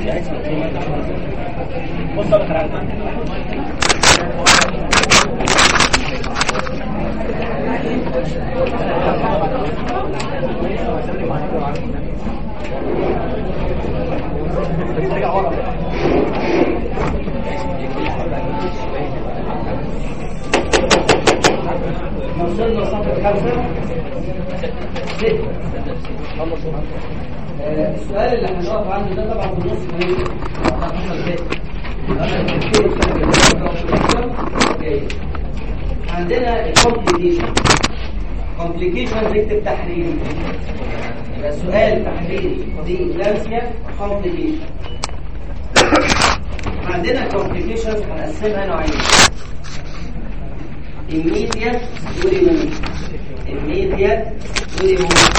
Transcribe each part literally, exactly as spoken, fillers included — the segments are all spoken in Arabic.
بص اقول لك على وصلنا صفحة خمسة ستة. السؤال اللي هنقف عنده ده طبعا في النص مهم. عندنا الكومبليكيشن كومبليكيشن نكتب تحريري. يبقى سؤال تحريري دي إكلامسيا كومبليكيشن. عندنا كومبليكيشنز هنقسمها نوعين: immediate وريموت. immediate وريموت.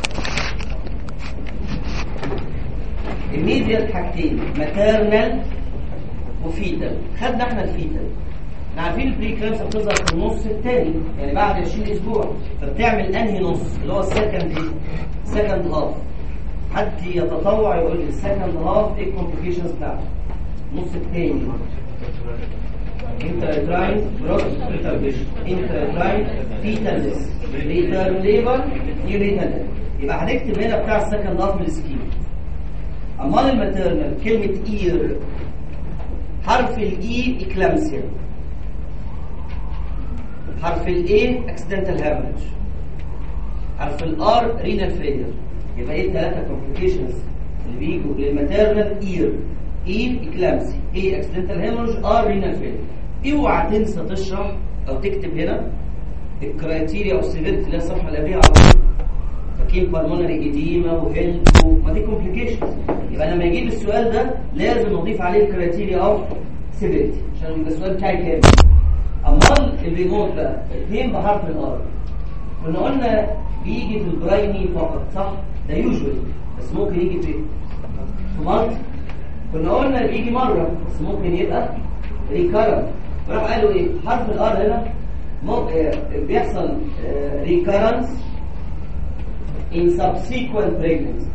immediate حاجتين: maternal وفيتال. خدنا احنا الفيتال. احنا عارفين البري كلامسيا بتظهر في النص الثاني، يعني بعد عشرين اسبوع، فبتعمل انهي نص اللي هو السكند ايه؟ سكند هاف. حد يتطوع يقول لي السكند هاف ايه الكومبليكيشنز بتاعته؟ النص الثاني. intrauterine growth retardation, intrauterine fetalness, preterm labor, neonatal. يبقى هنكتب هنا بتاع السكند هاف من السكيم. امال الماتيرنال كلمه اير، حرف الاي اكلامسيا، حرف الاي اكسيدنتال هامج، حرف الار رينال فيلير. يبقى ايه الثلاثه كومبليكيشنز اللي بيجوا للماتيرنال؟ اير، اي اكلامسي، اي اكسيدنتال هامج، ار رينال فيلير. اوعى تنسى تشرح او تكتب هنا الكرايتيريا او السيفيرتي اللي هي الصفحه اللي قبلها على طول. فاكرين بالمونري ايديما وهيلب ما دي كومبليكيشنز. يبقى لما يجيب السؤال ده لازم نضيف عليه الكرايتيريا او سيفيرتي عشان يبقى السؤال بتاعي كامل. امال الريموت بقى اثنين بحرف الار. كنا قلنا بيجي في البرايمي فقط، صح؟ ده يوجوال، بس ممكن يجي في مالتي. كنا قلنا بيجي مره بس ممكن يبقى ريكارنت. راح قالوا ايه؟ حرف الار هنا بيحصل ريكارنس in subsequent pregnancy.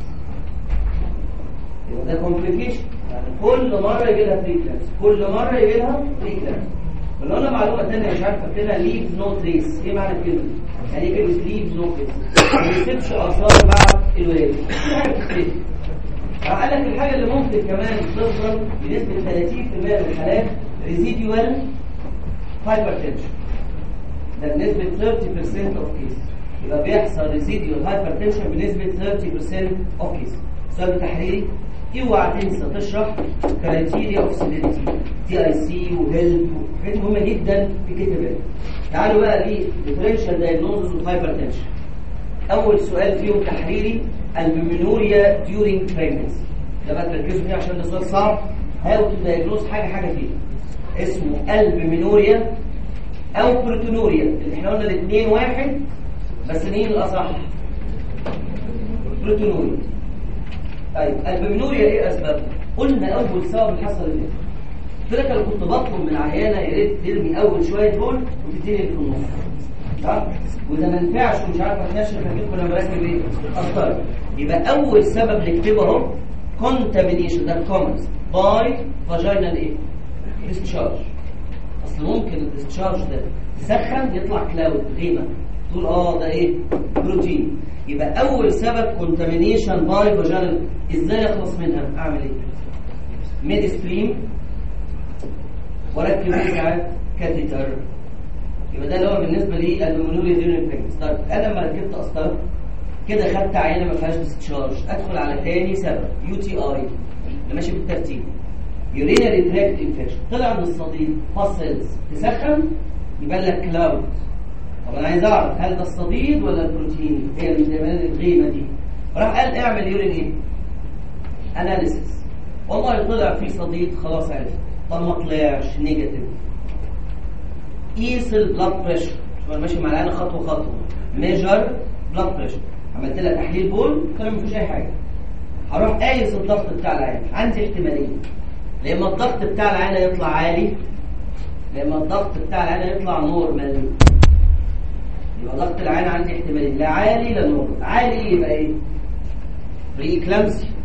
يبقى ده complication، يعني كل مره يجي لها بريكلامس، كل مره يجي لها بريكلامس. قلنا لنا معلومه ثانيه مش عارف فاكرها: leave no trace. ايه معنى الكلمه دي؟ يعني ايه كلمه leave no trace؟ ما يسيبش اثار بعد الولاده. راح قال لك الحاجه اللي ممكن كمان تظهر بنسبه ثلاثين بالمئة من الحالات residual hypertension. ده بنسبه ثلاثين بالمئة of cases. يبقى بيحصل residual hypertension بنسبه ثلاثين بالمئة of cases. سؤال تحريري: اوعى تنسى تشرح criteria of severity، تي اي سي وهيلب، حاجات مهمه جدا في كتابات. تعالوا بقى ليه differential diagnosis of hypertension. اول سؤال فيهم تحريري: البيمينوريا during pregnancy. ده بقى تركزوا فيه عشان ده سؤال صعب. هاو تو دايجنوز حاجه حاجه فيه اسمه البيمينوريا او بروتونوريا، اللي احنا قلنا الاثنين واحد بس مين الاصح؟ بروتونوريا. طيب البيمينوريا ايه اسبابها؟ قلنا اول سبب اللي حصل ايه؟ قلت لك انا كنت بطلب من العيانه يا ريت ترمي اول شويه دول وتديني اللي في النص، صح؟ وده ما ينفعش ومش عارف اتنشر هجيب كنا مركب ايه؟ اثر. يبقى اول سبب نكتبه اهو contamination، ده الكومنز باي فاجينال ايه؟ ديسشارج. اصل ممكن الديسشارج ده يسخن يطلع كلاود غيمه تقول اه ده ايه؟ بروتين. يبقى اول سبب contamination باي فاجينال. ازاي اخلص منها؟ اعمل ايه؟ ميد ستريم واركب فيها كاتيتر. يبقى ده اللي هو بالنسبه لي البيمينوريا ديورنج بريجنسي. طيب انا لما ركبت قسطره كده خدت عينه ما فيهاش ديسشارج، ادخل على ثاني سبب يو تي اي اللي ماشي بالترتيب، يورينري تراكت انفكشن. طلع من الصديد فاسلز تسخن يبان لك كلاود. طب انا عايز اعرف هل ده الصديد ولا البروتين؟ هي الغيمه دي. راح قال اعمل يورين ايه؟ اناليسيس. والله طلع في صديد، خلاص عرفت. طب ما طلعش نيجاتيف، قيس البلاد بريشر. شوف انا ماشي مع العينه خطوه خطوه. ميجر بلاد بريشر. عملت لها تحليل بول طلع ما فيش اي حاجه. هروح قايس الضغط بتاع العين. عندي احتمالين: يا اما الضغط بتاع العين يطلع عالي، يا اما الضغط بتاع العين يطلع نورمال. يبقى ضغط العين عندي احتمالين: لا عالي لا نورمال. عالي يبقى ايه؟ بري كلامسي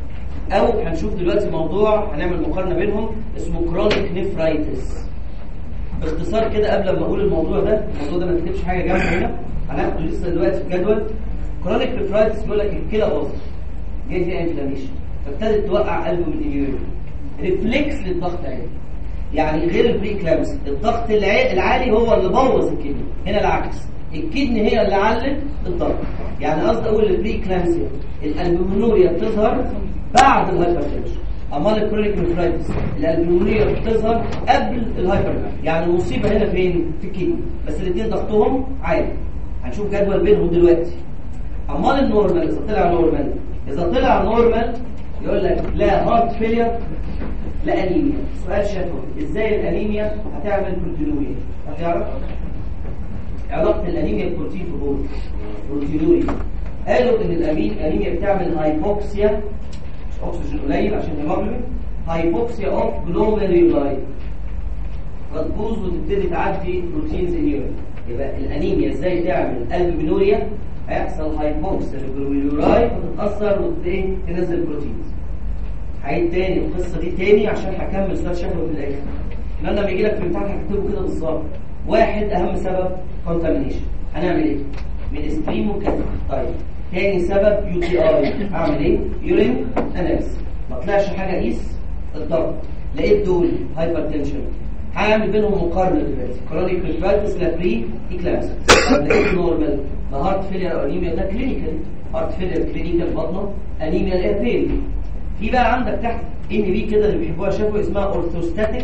او هنشوف دلوقتي موضوع هنعمل مقارنه بينهم اسمه كرونيك نيفرايتس. باختصار كده قبل ما اقول الموضوع ده، الموضوع ده ما تكتبش حاجه جنبه هنا، هناخده لسه دلوقتي في الجدول. كرونيك نيفرايتس بيقول لك الكلى باظت، جاي فيها انفلاميشن، فابتدت توقع قلبه من اليورين، ريفلكس للضغط عالي. يعني غير البري كلامس، الضغط العالي هو اللي بوظ الكدني، هنا العكس، الكدني هي اللي علت الضغط. يعني قصدي اقول البري كلامسيا الالبومينوريا بتظهر بعد الهايبرتنشن، امال الكرونيك نيفرايتس الالبومينوريا بتظهر قبل الهايبر. يعني المصيبه هنا فين؟ في الكدني، بس الاثنين ضغطهم عالي. هنشوف جدول بينهم دلوقتي. امال النورمال اذا طلع نورمال، اذا طلع نورمال يقول لك لا هارت فيلير لا انيميا. سؤال شفوي، ازاي الانيميا هتعمل بروتينوريا؟ هتعرف علاقه الانيميا بالبروتين في البول بروتينوريا. قالوا ان الانيميا بتعمل هايبوكسيا، اكسجين قليل عشان هيموجلوبين، هايبوكسيا اوف جلوميرولاي، فتبوظ وتبتدي تعدي بروتينز اليورين. يبقى الانيميا ازاي تعمل البومينوريا؟ هيحصل هايبوكسيا للجلوميرولاي فتتاثر وتبتدي تنزل بروتينز. هعيد تاني القصه دي تاني عشان هكمل سؤال شفوي في الاخر. لان لما يجي لك في الامتحان هتكتبه كده بالظبط. واحد اهم سبب كونتامينيشن، هنعمل ايه؟ من ستريم وكده. طيب تاني سبب يو تي اي، اعمل ايه؟ يورين اناليسيس، ما طلعش حاجه اقيس الضغط، لقيت دول هايبرتنشن، هعمل بينهم مقارنه دلوقتي. كرونيك نيفرايتس لا بري اكلامس، لقيت نورمال ده هارت فيلير او انيميا، ده كلينيكال هارت فيلير كلينيكال بطنه، انيميا الابيل. في بقى عندك تحت ان بي كده اللي بيحبوها شافوا اسمها اورثوستاتيك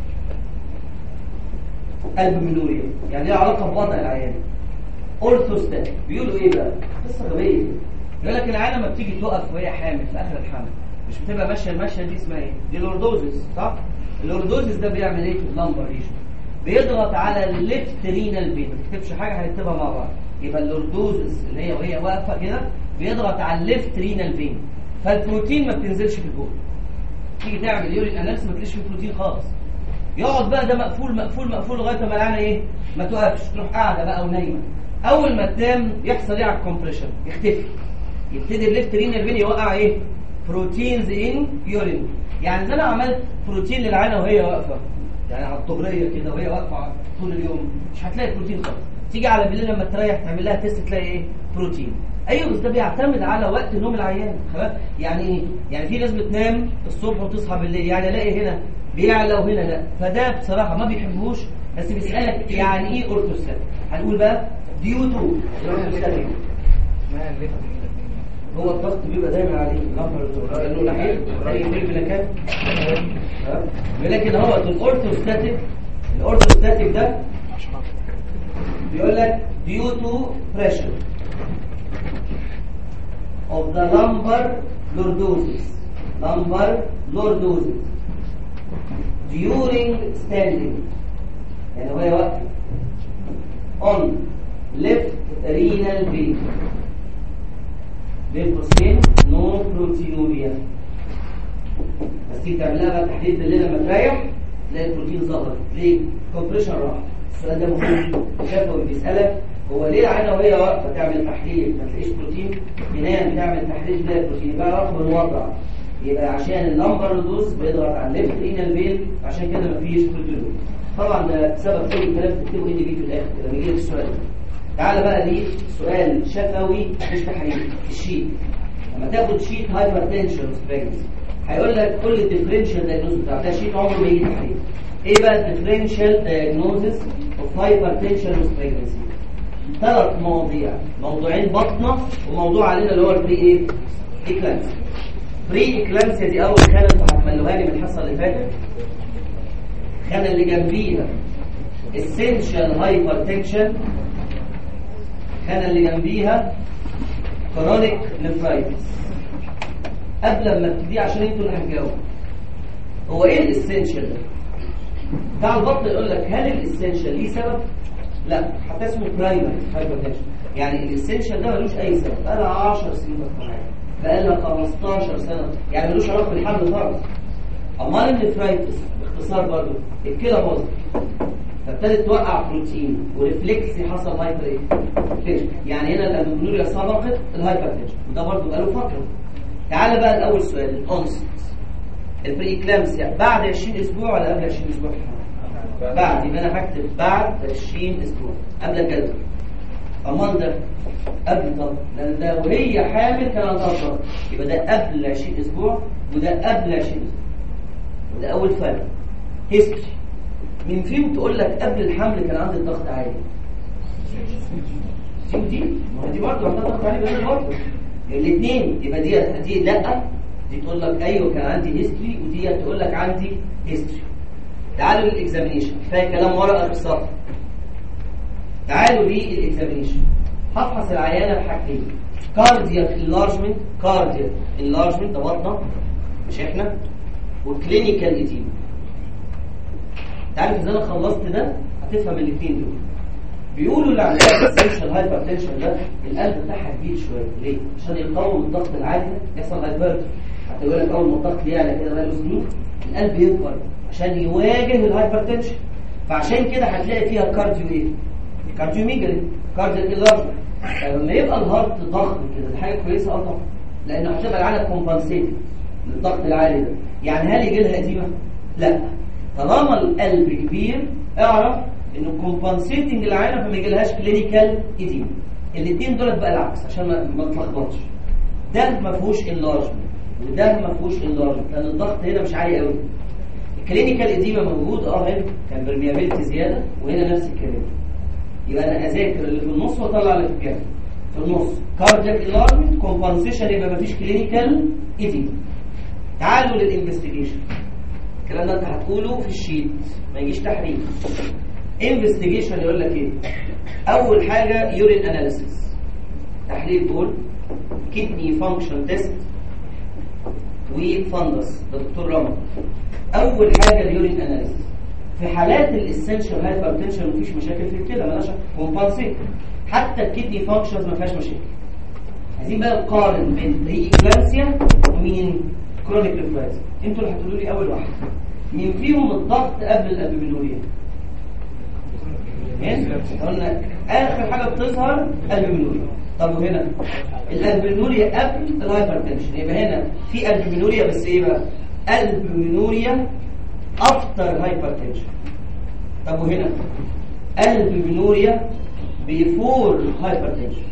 البومينوريا، يعني ليها علاقه بوضع العيان. اورثوستاتيك بيقولوا ايه بقى؟ قصه غبيه. يقول لك العيانه لما بتيجي تقف وهي حامل في اخر الحمل مش بتبقى ماشيه الماشيه دي اسمها ايه؟ دي الاوردوزيس، صح؟ الاوردوزيس ده بيعمل ايه في اللامبر ريجن؟ بيضغط على الليفت رينال فين. ما تكتبش حاجه هنكتبها مع بعض. يبقى الاوردوزيس اللي هي وهي واقفه كده بيضغط على الليفت رينال فين، فالبروتين ما بتنزلش في البول. تيجي تعمل يورين اناليسيس ما تلاقيش فيه بروتين خالص. يقعد بقى ده مقفول مقفول مقفول لغايه ما العيانه ايه؟ ما توقفش، تروح قاعده بقى ونايمه. اول ما تنام يحصل ايه على الكومبريشن؟ يختفي. يبتدي الليفت رينال فين يوقع ايه؟ بروتينز ان يورين. يعني اذا انا عملت بروتين للعيانه وهي واقفه، يعني على الطبريه كده وهي واقفه طول اليوم، مش هتلاقي بروتين خالص. تيجي على بالليل لما تريح تعمل لها تيست تلاقي ايه؟ بروتين. ايوه بس ده بيعتمد على وقت نوم العيان. خلاص يعني ايه؟ يعني في ناس بتنام الصبح وتصحى بالليل، يعني الاقي هنا بيعلى وهنا لا. فده بصراحه ما بيحبوش، بس بيسالك يعني ايه اورثوستاتيك. هنقول بقى ديو تو اورثوستاتيك. هو الضغط بيبقى دايما عليه لانه ناحيه زي البلكات. ولكن هو الاورثوستاتيك، الاورثوستاتيك ده بيقول لك due to pressure of the lumbar lordosis lumbar lordosis during standing، يعني وهي واقفه on left renal vein بين قوسين no proteinuria. بس تيجي تعمل لها بقى تحليل بالليل لما تريح تلاقي البروتين ظهر. ليه؟ كومبريشن راح. السؤال ده مهم. شافوا بيسألك هو ليه العينة وهي واقفة تعمل تحليل ما تلاقيش بروتين؟ تنام تعمل تحليل تلاقي بروتين. يبقى رقم الوضع يبقى عشان اللمبر لودوز بيضغط على الليفت رينال فين، عشان كده مفيش بروتين. طبعا ده سبب كل الكلام تكتبه ان بي في الاخر لما يجي لك السؤال ده. تعالى بقى دي سؤال شفوي مش تحليل. الشيت لما تاخد شيت هايبرتنشن بريجنسي هيقول لك كل الديفرنشال دايجنوز بتاع ده شيت عمره ما يجي تحليل. ايه بقى الديفرنشال دايجنوزس اوف هايبرتنشن بريجنسي؟ ثلاث مواضيع، موضوعين بطنه وموضوع علينا اللي هو البري ايه؟ اكلانسيا. بري اكلانسيا دي اول خانه انتوا هتملوها لي من الحصه اللي فاتت. الخانه اللي جنبيها essential hypertension، الخانه اللي جنبيها chronic nephritis. قبل ما تبتدي عشان انتوا اللي هتجاوبوا هو ايه الاسينشال ده؟ بتاع البطن يقول لك هل الاسينشال ليه سبب؟ لا، حتى اسمه برايمري هايبرتنشن. يعني الاسينشال ده ملوش اي سبب، بقى لها عشر سنين بطنيه، بقى لها خمستاشر سنه، يعني ملوش علاقه بالحمل خالص. امال النفرايتس باختصار برضه الكلى باظت فابتدت توقع بروتين وريفلكس حصل هايبر ايه؟ يعني هنا الالبومينوريا سبقت الهايبرتنشن، وده برضه بقى له فتره. تعال بقى الاول سؤال، الانست البريكلامسيا بعد عشرين اسبوع ولا قبل عشرين اسبوع؟ بعد. يبقى انا هكتب بعد عشرين اسبوع قبل الجدول. امال ده قبل طب، لان ده وهي حامل كان عندها ضغط، يبقى ده قبل عشرين اسبوع وده قبل عشرين اسبوع. وده اول فرق. هيستوري، مين فيهم تقول لك قبل الحمل كان عندي الضغط عالي؟ دي دي ما دي برضه عندها ضغط عالي بس برضه الاثنين. يبقى دي دي لا، دي تقول لك ايوه كان عندي هيستوري، ودي تقول لك عندي هيستوري. تعالوا للاكزامينيشن، كفايه كلام ورقه في الصف. تعالوا للاكزامينيشن. هفحص العيانه بحاجتين، كاردياك انلارجمنت، كاردياك انلارجمنت ده بطنه مش احنا، وكلينيكال ايديما. تعرف اذا انا خلصت ده هتفهم الاثنين دول. بيقولوا اللي عندها اسينشال هايبرتنشن ده القلب بتاعها كبير شويه، ليه؟ عشان يقاوم الضغط العالي يحصل هايبرتنشن. هتقول لك اول ما الضغط يعلى كده بقى له سنين القلب يكبر عشان يواجه الهايبرتنشن، فعشان كده هتلاقي فيها كارديو ايه؟ كارديو ميجالي، كارديو انلارجمنت. لما يبقى الهارت ضخم كده دي حاجه كويسه اه طبعا، لانه هتبقى العالم كومبنسيتد للضغط العالي ده. يعني هل يجي لها اديمه؟ لا. طالما القلب كبير اعرف انه كومبنسيتنج العالم فما يجيلهاش كلينيكال ايديما. الاثنين دول بقى العكس عشان ما تتلخبطش. ده ما فيهوش انلارجمنت وده ما فيهوش انلارجمنت، لان الضغط هنا مش عالي قوي. الكلينيكال ايديما موجود اه هنا كان برميابيلتي زياده، وهنا نفس الكلام. يبقى انا اذاكر اللي في النص واطلع اللي في الجنب. في النص كاردياك انلارجمنت كومبنسيشن، يبقى ما فيش كلينيكال ايديما. تعالوا للانفستيجيشن. الكلام ده انت هتقوله في الشيت ما يجيش تحريف. انفستيجيشن يقول لك ايه؟ اول حاجه يورين اناليسيس، تحليل بول، كدني فانكشن تيست، وفندس. ده دكتور رامي. اول حاجه اليورين اناليسيس. في حالات الاسنشال هايبرتنشن مفيش مشاكل في كده، مالهاش كومبنسيت. حتى الكدني فانكشنز ما فيهاش مشاكل. عايزين بقى نقارن بين ريكلامسيا ومين؟ كرونيك ريفرايز. انتوا اللي هتقولوا لي اول واحد مين فيهم الضغط قبل الالبومينوريا؟ قلنا اخر حاجه بتظهر الالبومينوريا. طب وهنا الالبومينوريا قبل الهايبرتنشن، يبقى هنا في البومينوريا بس ايه بقى؟ البومينوريا افتر هايبرتنشن. طب وهنا البومينوريا بيفور هايبرتنشن.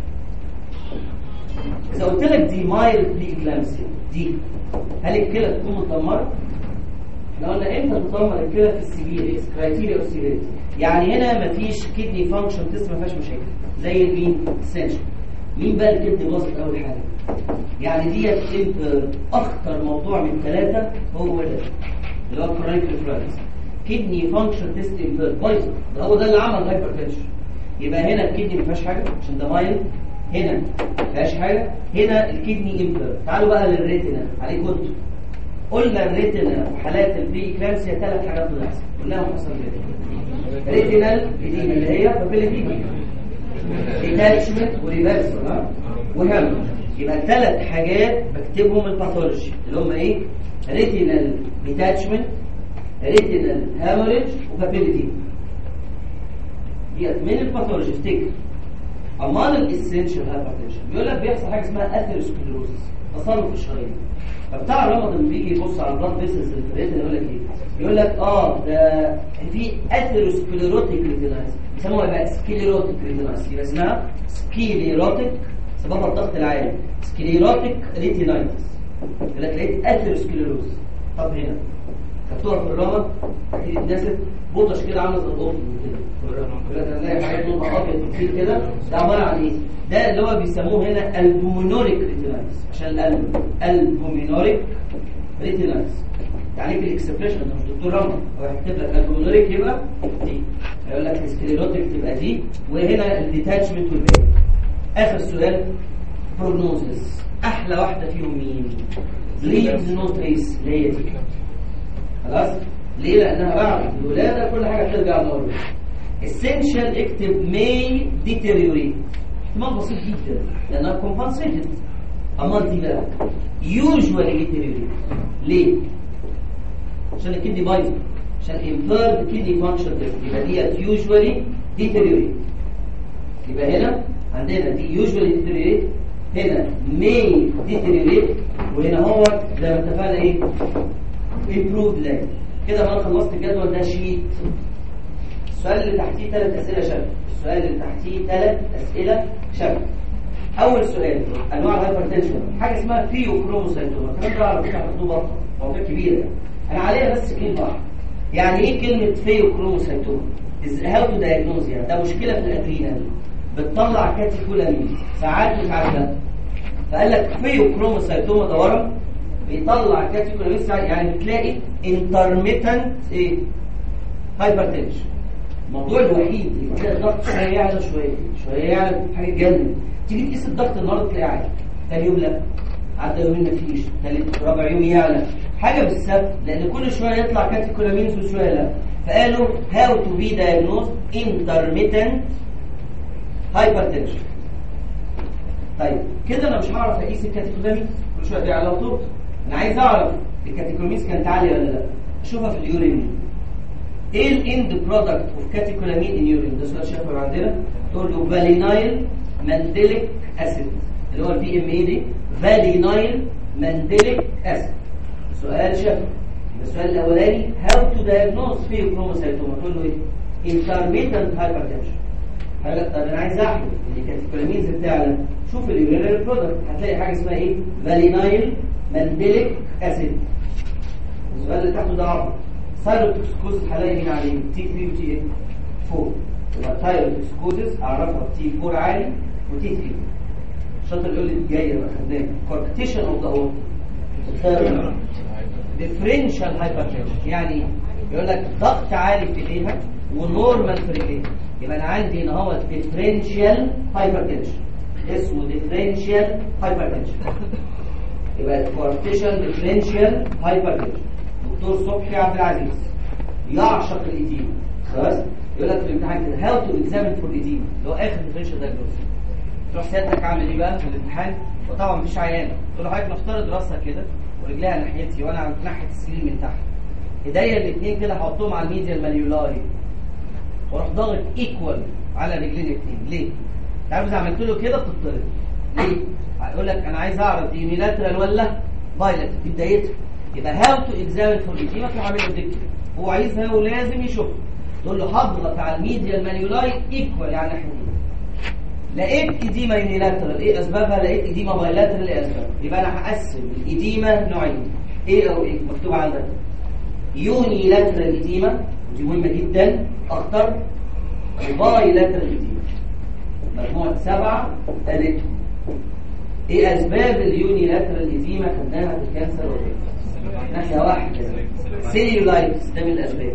اذا قلت لك دي مايلد بريكلامسيا دي، هل الكلى تكون متدمره؟ احنا قلنا امتى تتدمر الكلى؟ في السيفير كرايتيريا اوف سيفيريتي. يعني هنا مفيش كدني فانكشن تيست، ما فيهاش مشاكل زي مين؟ سنشن. مين بقى الكدني باظت اول حاجه؟ يعني ديت اخطر موضوع من ثلاثه هو ده اللي هو كرونيك ريفرايز. كدني فانكشن تيست امبير بايظه، ده هو ده اللي عمل هايبرتنشن. يبقى هنا الكدني ما فيهاش حاجه عشان ده مايل، هنا ما فيهاش حاجه، هنا الكدني امبير. تعالوا بقى للريتنا عليكم انتوا. قلنا الريتنا وحالات البري كلامسيا ثلاث حاجات بتحصل، قلناهم حصل كده. ريتينال ايديما اللي هي بابيليتي، ديتاتشمنت وريفرسال وهام. يبقى ثلاث حاجات بكتبهم الباثولوجي اللي هم ايه؟ ريتينال ديتاتشمنت، ريتينال هاموريج، وبابيليتي. ديت من الباثولوجي افتكر. امال الاسنشال هايبرتنشن بيقول لك بيحصل حاجه اسمها اثيروسكليروسيس، تصلب في الشرايين. فبتاع الرمض لما بيجي يبص على البلاد فيسلز اللي في الريتنا يقول لك ايه؟ يقول لك اه ده في اثيروسكليروتيك ريتينايتس، بيسموها بقى سكليروتيك ريتينايتس. يبقى اسمها سكليروتيك سببها الضغط العالي، سكليروتيك ريتينايتس. يقول لك لقيت اثيروسكليروز. طب هنا كتبتوها في الرمض اكيد اتنست بوطش كده عامله زي القطن كده في الرمض. يقول لك هنلاقي حاجات لونها ابيض كتير كده، ده عباره عن ايه؟ ده اللي هو بيسموه هنا البومينوريك ريتينايتس، عشان القلب البومينوريك ريتينايتس. يعني في الاكسبريشن ده مش دكتور رمض هو هيكتب لك البومينوريك يبقى دي، هيقول لك السكليروتيك تبقى دي، وهنا الديتاتشمنت والباقي. اخر سؤال بروجنوزس، احلى واحده فيهم مين؟ ليفز نو تريس اللي هي دي. خلاص؟ ليه؟ لانها بعد الولاده كل حاجه بترجع لورا. essential اكتب may deteriorate، احتمال بسيط جدا لانها compensated. امال دي بقى usually deteriorate. ليه؟ عشان الكدني بايظه، عشان impaired kidney function test. يبقى ديت usually deteriorate. يبقى هنا عندنا دي usually deteriorate، هنا may deteriorate، وهنا هو زي ما اتفقنا ايه امبروف لاج. كده بقى خلصت الجدول ده شيت. السؤال اللي تحتيه ثلاث اسئله شبه السؤال اللي تحتيه ثلاث اسئله شبه اول سؤال انواع الهايبرتنشن، حاجه اسمها فيوكروموسايتوما. الكلام ده على فكره مكتوب موضوع كبير يعني. انا عليها بس كلمه واحده. يعني ايه كلمه فيوكروموسايتوما؟ هاو تو دايجنوز. يعني ده مشكله في الادرينال بتطلع كاتيكولامين ساعات مش عارف لا. فقال لك فيوكروموسايتوما ده ورم بيطلع كاتيكولامين ساعات، يعني بتلاقي انترميتنت ايه هايبرتنشن. الموضوع الوحيد اللي كده الضغط شويه يعلى شويه شويه يعلى حاجه تجنن. تيجي تقيس الضغط النهارده تلاقيه عالي، ثاني يوم لا، عدى يومين مفيش، ثالث رابع يوم يعلى. حاجه بالسبب لان كل شويه يطلع كاتيكولامينز وشويه لا. فقالوا هاو تو بي دايجنوز انترميتنت هايبرتنشن. طيب كده انا مش هعرف اقيس الكاتيكولامينز كل شويه دي على طول. انا عايز اعرف الكاتيكولامينز كانت عاليه ولا لا. اشوفها في اليورين. ايه الاند برودكت اوف كاتيكولامين ان يورين؟ ده سؤال شافه عندنا. تقول له فالينايل مانديليك اسيد اللي هو البي ام اي دي، فالينايل مانديليك اسيد. سؤال شافه. السؤال الاولاني هاو تو دايجنوز فيوكروموسايتوما، تقول له ايه؟ انترميتنت هايبرتنشن. قال لك طب انا عايز احلل الكاتيكولامينز بتاعنا. شوف اليورينال برودكت هتلاقي حاجه اسمها ايه؟ فالينايل مانديليك اسيد. السؤال اللي تحته ده عرض ثايروتوكسيكوزس هلاقي مين عليه؟ تي ثلاثة وتي ايه؟ أربعة. يبقى ثايروتوكسيكوزس اعرفها تي أربعة عالي وتي ثلاثة. الشاطر يقول لي الجايه بقى خدناها كوركتيشن اوف ذا اورتا. ديفرنشال هايبرتنشن يعني ايه؟ يقول لك ضغط عالي في ايديها ونورمال في رجليها. يبقى انا عندي هنا هو ديفرنشال هايبرتنشن، اسمه ديفرنشال هايبرتنشن. يبقى كوركتيشن ديفرنشال هايبرتنشن. دكتور صبحي عبد العزيز يعشق الايديما. خلاص يقول لك في الامتحان كده هاو تو اكزامين فور ايديما، اللي هو اخر ديفرنشال دايجنوستس. تروح سيادتك عامل ايه بقى في الامتحان؟ وطبعا مفيش عيانه. تقول له حضرتك نفترض راسها كده ورجليها ناحيتي وانا ناحيه السرير من تحت. ايديا الاثنين كده هحطهم على الميديال مانيولاي واروح ضاغط ايكوال على رجلين الاثنين. ليه؟ انت عارف اذا عملت له كده بتضطرب. ليه؟ هيقول لك انا عايز اعرف دي يونيلاترال ولا بايلاترال. دي بدايتها. يبقى هاو تو اكزامين فور ايديما في عامل له هو عايزها ولازم يشوفها. تقول له هضغط على الميديال مانيولاي ايكوال يعني ناحيتين. لقيت ايديما يونيلاترال، ايه اسبابها؟ لقيت ايديما بايلاترال، ايه اسبابها؟ يبقى انا هقسم الايديما نوعين، ايه او ايه مكتوب عندك. يونيلاترال ايديما ودي مهمه جدا اخطر، وبايلاترال ايديما. مجموعه سبعه قالتهم. ايه اسباب اليونيلاترال ايديما؟ خدناها في الكانسر ولا ناحيه واحده سيلولايتس، ده من الاسباب.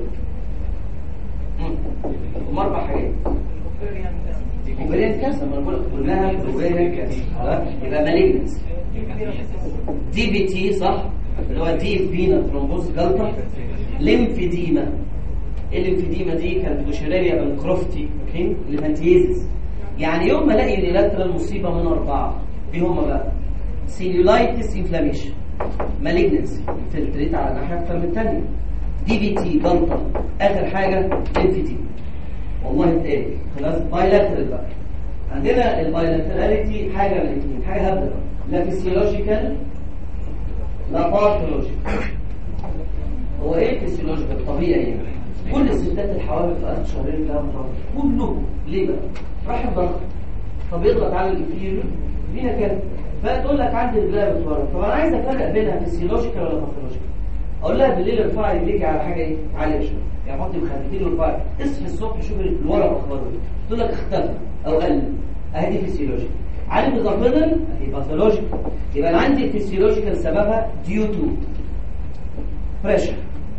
هم اربع حاجات. اوفرين كانسر، ما بقول قلناها اوفرين كانسر. يبقى مالجنس، دي بي تي صح اللي هو دي فينا ترومبوز جلطه، ليمفيديما. الليمفيديما دي كانت بوشيريريا بنكروفتي اوكي ليمفانتيزيس. يعني يوم ما الاقي يونيلاترال مصيبه من اربعه، ايه هم بقى؟ سيلولايتس انفلاميشن، مالجنس فلتريت على ناحيه اكتر من الثانيه، دي بي تي جلطه، اخر حاجه ليمفيديما. والله اتقال خلاص. بايلاترال بقى عندنا البايلاتراليتي حاجه من الاثنين، حاجه هبله لا فيسيولوجيكال لا باثولوجيكال. هو ايه فيسيولوجيكال؟ طبيعي يعني. كل الستات الحوامل في اخر شهرين لها مطار كله. ليه بقى؟ راح الضغط فبيضغط على الانفيريور فينا كده، فتقول لك عندي رجلها بتورم. طب انا عايز افرق بينها فيسيولوجيكال ولا باثولوجيكال. اقول لها بالليل ارفعي رجليك على حاجه ايه؟ عاليه شويه، يعني حطي مخدتين وارفعي، اصحي الصبح شوفي الورم اخباره ايه. تقول لك اختفى او قل، اهي دي فيسيولوجيكال. عارف اضافه اهي باثولوجيكال. يبقى انا عندي فيسيولوجيكال سببها ديو تو بريشر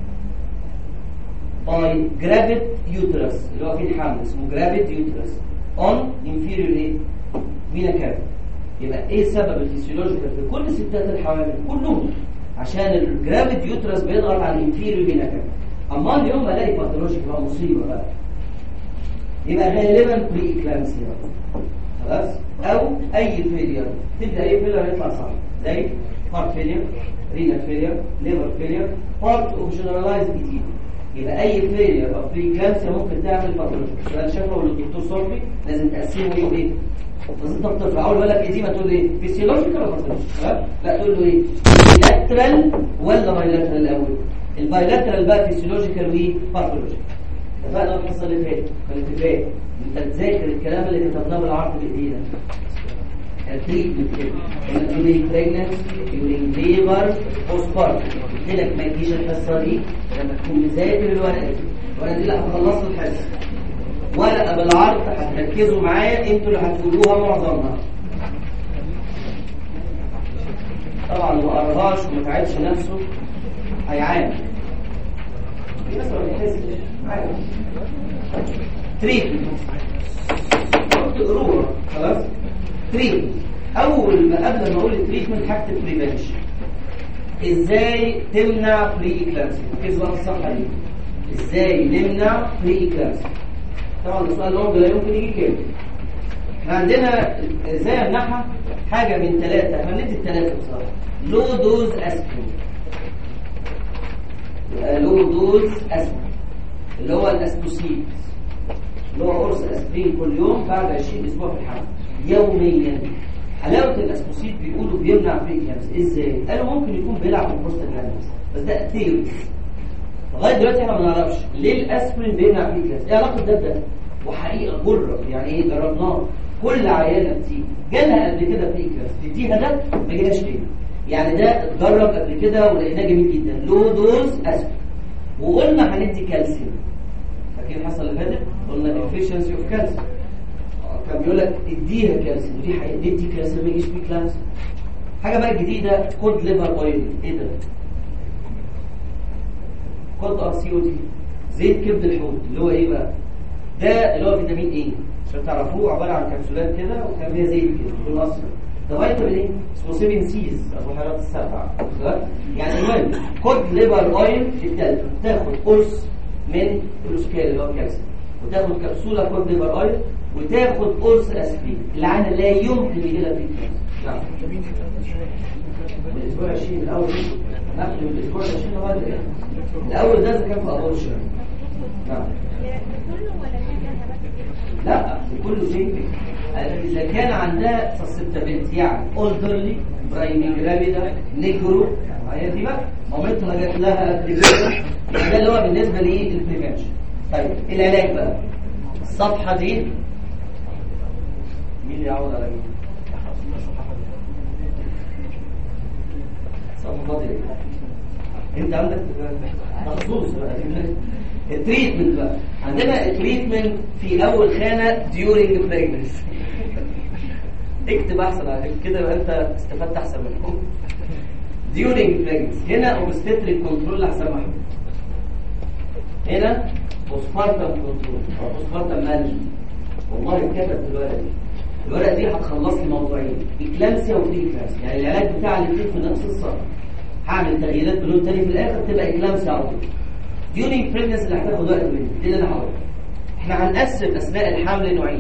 باي جرافيد يوترس، اللي هو فيه الحمل اسمه جرافيد يوترس اون انفيريور ايه؟ فينا كافي. يبقى ايه سبب الفيسيولوجيكال في كل ستات الحوامل؟ كلهم عشان الجرافيد يوترس بيضغط على الانفيريور فينا كافي. اما اليوم بلاقي باثولوجيكال بقى مصيبه بقى، يبقى غالبا بري اكلامسيا خلاص، او اي فيلير. تبدا اي فيلير يطلع صح، زي هارت فيلير، رينال فيلير، ليفر فيلير، بارت اوف جنرالايزد ايديما. يبقى اي فيلير اوف بريكلامسيا ممكن تعمل باثولوجي. انا شايفه الدكتور صبري لازم تقسمه ايه وايه. بس انت بترفع اول بالك ايديما تقول له ايه فيسيولوجيكال ولا باثولوجي؟ لا تقول له ايه بايلاترال ولا بايلاترال الاول. البايلاترال بقى فيسيولوجيكال وباثولوجي. اتفقنا الحصه اللي فاتت كان اتفاق انت تذاكر الكلام اللي كتبناه بالعرض بايدينا. التريتمنت كده during pregnancy during labor postpartum. قلت لك ما تجيش الحصه دي لما تكون مذاكر الورقه دي. الورقه دي لا هتخلصوا الحصه. ورقه بالعرض هتركزوا معايا انتوا اللي هتقولوها معظمها. طبعا ما قراهاش وما تعبش نفسه هيعاني. في ناس ما بتحسش عادي. تريتمنت تقروها خلاص. تريتمنت اول ما قبل ما اقول التريتمنت هكتب بريفنشن. ازاي تمنع بري اكلامسيا؟ ركزوا بقى في الصفحه دي. ازاي نمنع بري اكلامسيا؟ طبعا السؤال ده لا يمكن يجي كده. احنا عندنا ازاي امنعها؟ حاجه من ثلاثه، احنا ندي الثلاثه بصراحه. لو دوز اسبرين. لو دوز اسبرين اللي هو الاسبوسيد اللي هو قرص اسبرين كل يوم بعد عشرين اسبوع في الحمل يوميا. حلاوه الاسبوسيد بيقولوا بيمنع بريكلامسيا. ازاي؟ قالوا ممكن يكون بيلعب في البروستاجلاندز بس ده ثيوري. لغايه دلوقتي احنا ما نعرفش ليه الاسبرين بيمنع بريكلامسيا. ايه علاقه ده بده؟ وحقيقه جرب يعني ايه جربناه. كل عيانه بتيجي جالها قبل كده بريكلامسيا تديها ده ما جالهاش تاني. يعني ده اتجرب قبل كده ولقيناه جميل جدا. لو دوز اسبرين. وقلنا هندي كالسيوم. فاكرين الحصه اللي فاتت قلنا efficiency اوف كالسيوم. كان بيقول لك اديها كالسيوم ودي هيدي كالسيوم ما يجيش بريكلامسيا. حاجه بقى جديده كود ليفر اويل. ايه ده؟ كود ار سي او دي زيت كبد الحوت اللي هو ايه بقى؟ ده اللي هو فيتامين ايه عشان تعرفوه عباره عن كبسولات كده وكان فيها زيت كده لون اصفر. ده فيتامين ايه؟ اسمه سبعة سيز ابو حيرات السبعه. يعني المهم كود ليفر اويل الثالث تاخد قرص من فلوسكال اللي هو كالسيوم وتاخد كبسوله كود ليفر اويل وتاخد قرص اسبرين. العينه لا يمكن يجي لها بريكلامسيا. نعم. من الاسبوع عشرين الاول ناخد من الاسبوع عشرين لغايه ايه؟ الاول ده اذا كان في ابورشن. نعم. لا كله زي اذا كان عندها سسبتابيلتي يعني اولدرلي برايمي جرافيدا نيجرو هي دي بقى مامتها جات لها قبل كده. ده اللي هو بالنسبه للبريفنشن. طيب العلاج بقى الصفحه دي مين يعود على مين؟ صفحه فاضيه. انت عندك مخصوص التريتمنت بقى. عندنا التريتمنت في اول خانه during pregnancy. اكتب احسن على كده يبقى انت استفدت احسن منكم. during pregnancy هنا obstetric control احسن محمود. هنا postpartum control او postpartum management. والله اتكتب في الورقه دي. الورقه دي هتخلص لي موضوعين اكلامسيا وبريكلامسيا. يعني العلاج بتاع الاثنين في نفس الصف. هعمل تغييرات بلون تاني في الاخر تبقى اكلامسيا على طول. during pregnancy اللي هتاخد وقت مني دي اللي انا هقولها. احنا هنقسم اثناء الحمل نوعين.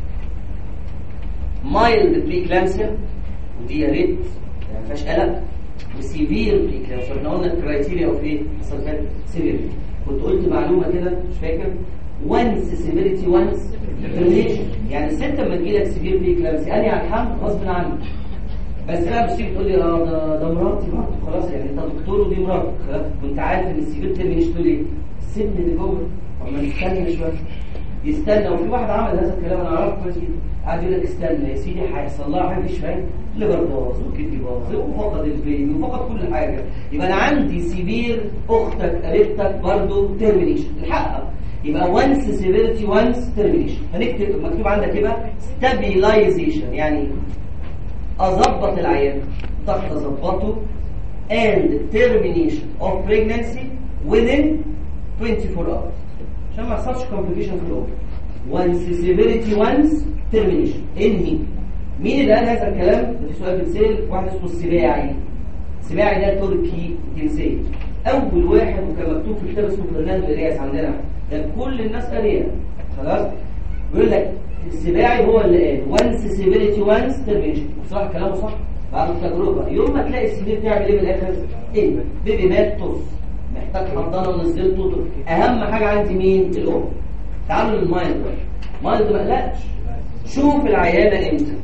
mild preeclampsia ودي يا ريت ما فيهاش قلق. وسيفير بريكلامسيا احنا قلنا الكرايتيريا اوف ايه؟ حصلت سيفير. كنت قلت معلومه كده مش فاكر once severity once termination. يعني الست لما تجي لك سيفير بريكلامسيا انهي على الحمل غصب عنك. بس لا مش تيجي تقول لي اه ده ده مراتي مراتي خلاص يعني انت دكتور ودي مراتك خلاص وانت عارف ان السيفير ترمينيشن تقول ايه؟ سيبني اللي جوه. طب ما نستنى شويه. يستنى. وفي واحد عمل هذا الكلام انا اعرفه كويس جدا. قعد يقول لك استنى يا سيدي هيحصل لها حاجه مش فاهم ليفر باظ وكدني باظ وفقد البيبي وفقد كل حاجه. يبقى انا عندي سيفير اختك قريبتك برضه ترمينيشن الحقها. يبقى وانس سيفيرتي وانس ترمينيشن. هنكتب مكتوب عندك ايه بقى؟ ستابيلايزيشن يعني اظبط العيان ضغط اظبطه and termination of pregnancy within twenty-four hours عشان ما يحصلش complication في الأول. once severity once termination. انهي مين اللي قال هذا الكلام؟ ده في سؤال بتسال واحد اسمه السباعي. السباعي ده تركي جنسيه. اول واحد وكان مكتوب في كتاب اسمه فرناندو إلياس عندنا ده كل الناس قاريها خلاص. بيقول لك السباعي هو اللي قال وانس سيفيريتي وانس ترمينيشن. بصراحه كلامه صح بعد التجربه. يوم ما تلاقي السيفير تعمل ايه من الاخر؟ ايه؟ بيبي مات طز محتاج حضانه ونزلته. اهم حاجه عندي مين؟ الام. تعالوا للمايلد بقى. مايلد ما قلقش، شوف العيانه امتى،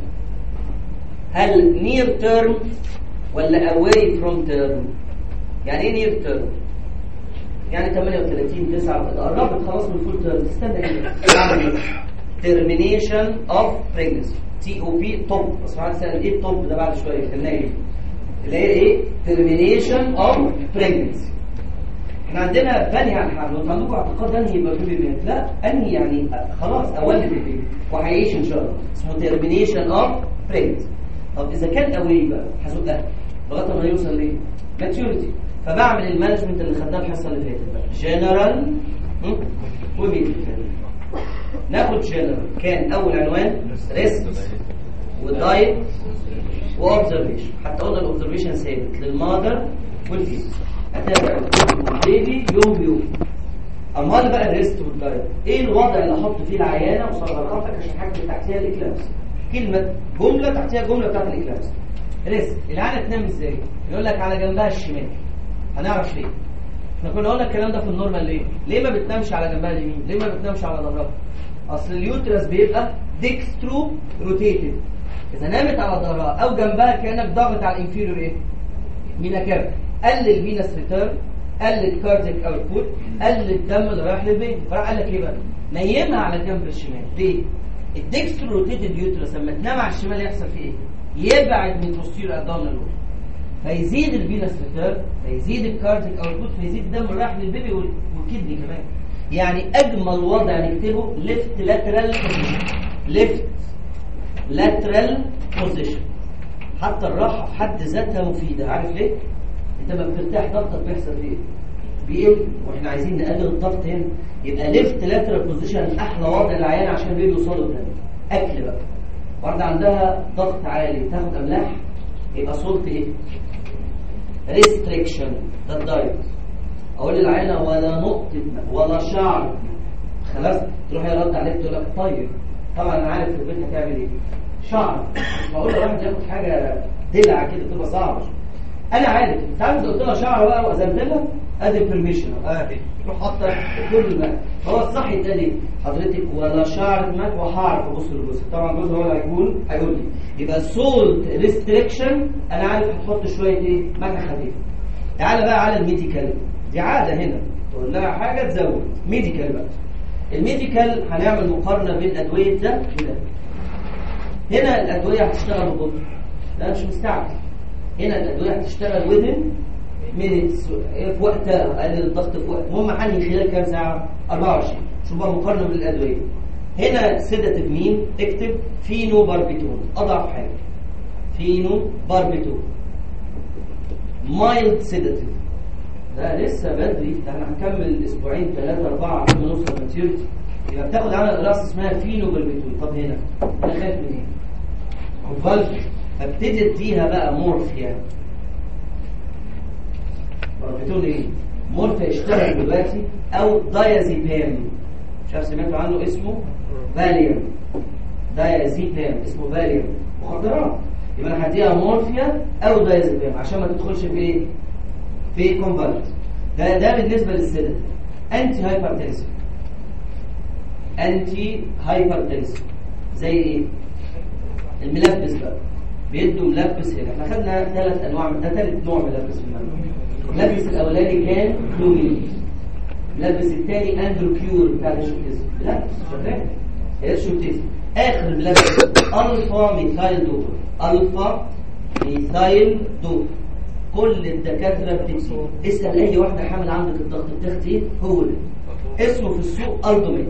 هل نير تيرم ولا اواي فروم تيرم؟ يعني ايه نير تيرم؟ يعني ثمانية وثلاثين تسعة كده قربت خلاص من فول تيرم، تستنى كده تعمل تيرمينيشن اوف بريجنسي، تي او بي توب. بس بعد سنه ايه التوب ده بعد شويه خلينا ايه اللي هي ايه؟ تيرمينيشن اوف بريجنسي. احنا عندنا بني عن الحمل، وانتوا عندكم اعتقاد انهي يبقى في بيبي؟ لا، انهي يعني خلاص اولد البيبي وهيعيش ان شاء الله، اسمه تيرمينيشن اوف بريجنسي. طب اذا كان اواي بقى هزقها لغايه ما يوصل ليه؟ ماتيوريتي. فبعمل المانجمنت اللي خدناه الحصه اللي فاتت بقى، جنرال وميديكال. ناخد جنرال، كان اول عنوان ريسك ودايت واوبزرفيشن. حتى قلنا الاوبزرفيشن ثابت للمادر والفيتس، اتابع البيبي يوم بيوم. امال بقى الريست والدايت، ايه الوضع اللي احط فيه العيانه وصغراتك عشان حاجه تحتيها الاكلامس؟ كلمه جمله تحتيها جمله بتاعت الاكلامس. ريست، العيانه تنام ازاي؟ يقول لك على جنبها الشمال. هنعرف ليه. احنا كنا قلنا الكلام ده في النورمال. ليه؟ ليه ما بتنامش على جنبها اليمين؟ ليه ما بتنامش على ظهرها؟ اصل اليوترس بيبقى ديكسترو روتيتد. اذا نامت على ظهرها او جنبها كانك ضاغط على الانفيريور ايه؟ مينا كاب. قلل فينس ريتيرن، قلل كارديك اوتبوت، قلل الدم اللي رايح للبيبي. فراح قال لك ايه بقى؟ نيمها على جنب الشمال. ليه؟ الديكسترو روتيتد يوترس لما تنام على الشمال يحصل فيه ايه؟ يبعد من بوستيريور ابدومينال وول، فيزيد الفينس ريتيرن، فيزيد الكارديك اوتبوت، فيزيد الدم اللي رايح للبيبي والكدني كمان. يعني اجمل وضع نكتبه ليفت لاترال بوزيشن. ليفت لاترال بوزيشن. حتى الراحه في حد ذاتها مفيده. عارف ليه؟ انت لما بترتاح ضغطك بيحصل ايه؟ بيقل، واحنا عايزين نقلل الضغط هنا. يبقى ليفت لاترال بوزيشن احلى وضع للعيان عشان البيبي يوصله الدم. اكل بقى، واحده عندها ضغط عالي تاخد املاح، يبقى صوت ايه؟ ريستريكشن. ده الدايت. اقول للعينه ولا نقطه ولا شعر، خلاص تروح هي رد عليك تقول لك طيب. طبعا انا عارف في البيت هتعمل ايه؟ شعر. مش بقول لواحد ياخد حاجه دلع كده تبقى صعبه. انا عارف انت عارف قلت لها شعر بقى وازلت لها ادي بيرميشن اه تروح حاطه كل بقى. هو الصح يتقال ايه؟ حضرتك ولا شعر مات وهعرف ابص للجزء. طبعا الجزء هو اللي هيكون هيقول لي. يبقى سولت ريستريكشن انا عارف هتحط شويه ايه؟ ملح خفيف. تعالى بقى على الميديكال، دي عاده هنا تقول لها حاجه تزود. ميديكال بقى، الميديكال هنعمل مقارنه بين ادويه ده وده. هنا الادويه هتشتغل ببطء، لا مش مستعجل. هنا الادويه هتشتغل within minutes في وقتها، اقلل الضغط في وقت. المهم حني خلال كام ساعه؟ أربعة وعشرين. شوف بقى مقارنه بين الادويه. هنا سيداتيف مين؟ اكتب فينو باربيتول، اضعف حاجه فينو باربيتول. مايلد سيداتيف ده لسه بدري، ده احنا هنكمل اسبوعين ثلاثه اربعه عشان نوصل ماتيوريتي. يبقى بتاخد على دراسه اسمها فينو باربيتول. طب هنا انا خايف من ايه؟ كونفالجن. فابتدي اديها بقى مورفيا. باربيتول ايه؟ مورفيا يشتغل دلوقتي او دايازيبام. مش عارف سمعتوا عنه، اسمه فاليوم. دايازيبام اسمه فاليوم، مخدرات. يبقى انا هديها مورفيا او دايازيبام عشان ما تدخلش في ايه؟ في كونفالجن. ده ده بالنسبه للسيداتيف. انتي هايبرتنسيف. انتي هايبرتنسيف زي ايه؟ الملبس بقى، بيدوا ملبس هنا. احنا خدنا ثلاث انواع، ده ثالث نوع ملبس في الملبس. الملبس الاولاني كان كلومين، الملبس الثاني اندروكيور بتاع الشوتيزم. لا شغال ايه الشوتيزم. اخر ملبس الفا ميثايل دوبر. الفا ميثايل دوبر كل الدكاتره بتكتب. اسال اي واحده حامل عندك الضغط بتاخدي هو ده. اسمه في السوق الدوميت.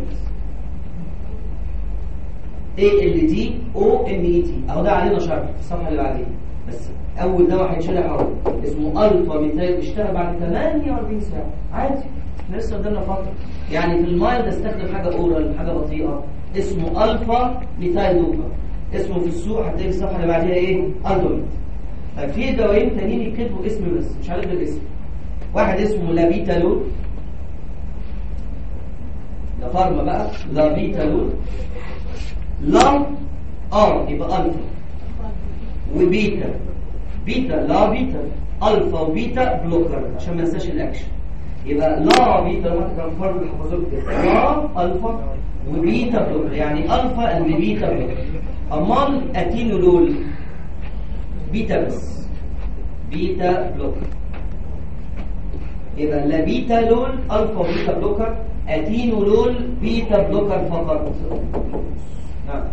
اي ال دي او ام اي تي. اهو ده علينا شرح في الصفحه اللي بعدين. بس اول دواء هيتشرح اهو اسمه الفا ميثايل، بيشتغل بعد ثمانية وأربعين ساعه عادي. احنا لسه قدامنا فتره. يعني في المايلد استخدم حاجه اورال، حاجه بطيئه، اسمه الفا ميثايل دوبا. اسمه في السوق هتلاقي الصفحه اللي بعديها ايه؟ الدوميت. في دوايين تانيين يكتبوا اسم بس مش عارف الاسم. واحد اسمه لابيتالول، ده فارما بقى، لابيتالول. لا ار يبقى الفا وبيتا. بيتا لا بيتا، الفا وبيتا بلوكر عشان ما ننساش الاكشن. يبقى لا بيتا ما كان فرق الحفاظات لا الفا وبيتا بلوكر، يعني الفا اند بيتا بلوكر. امال اتينولول بيتا بس، بيتا بلوكر. يبقى لا بيتا لول الفا بيتا بلوكر، اتينولول بيتا بلوكر فقط. نعم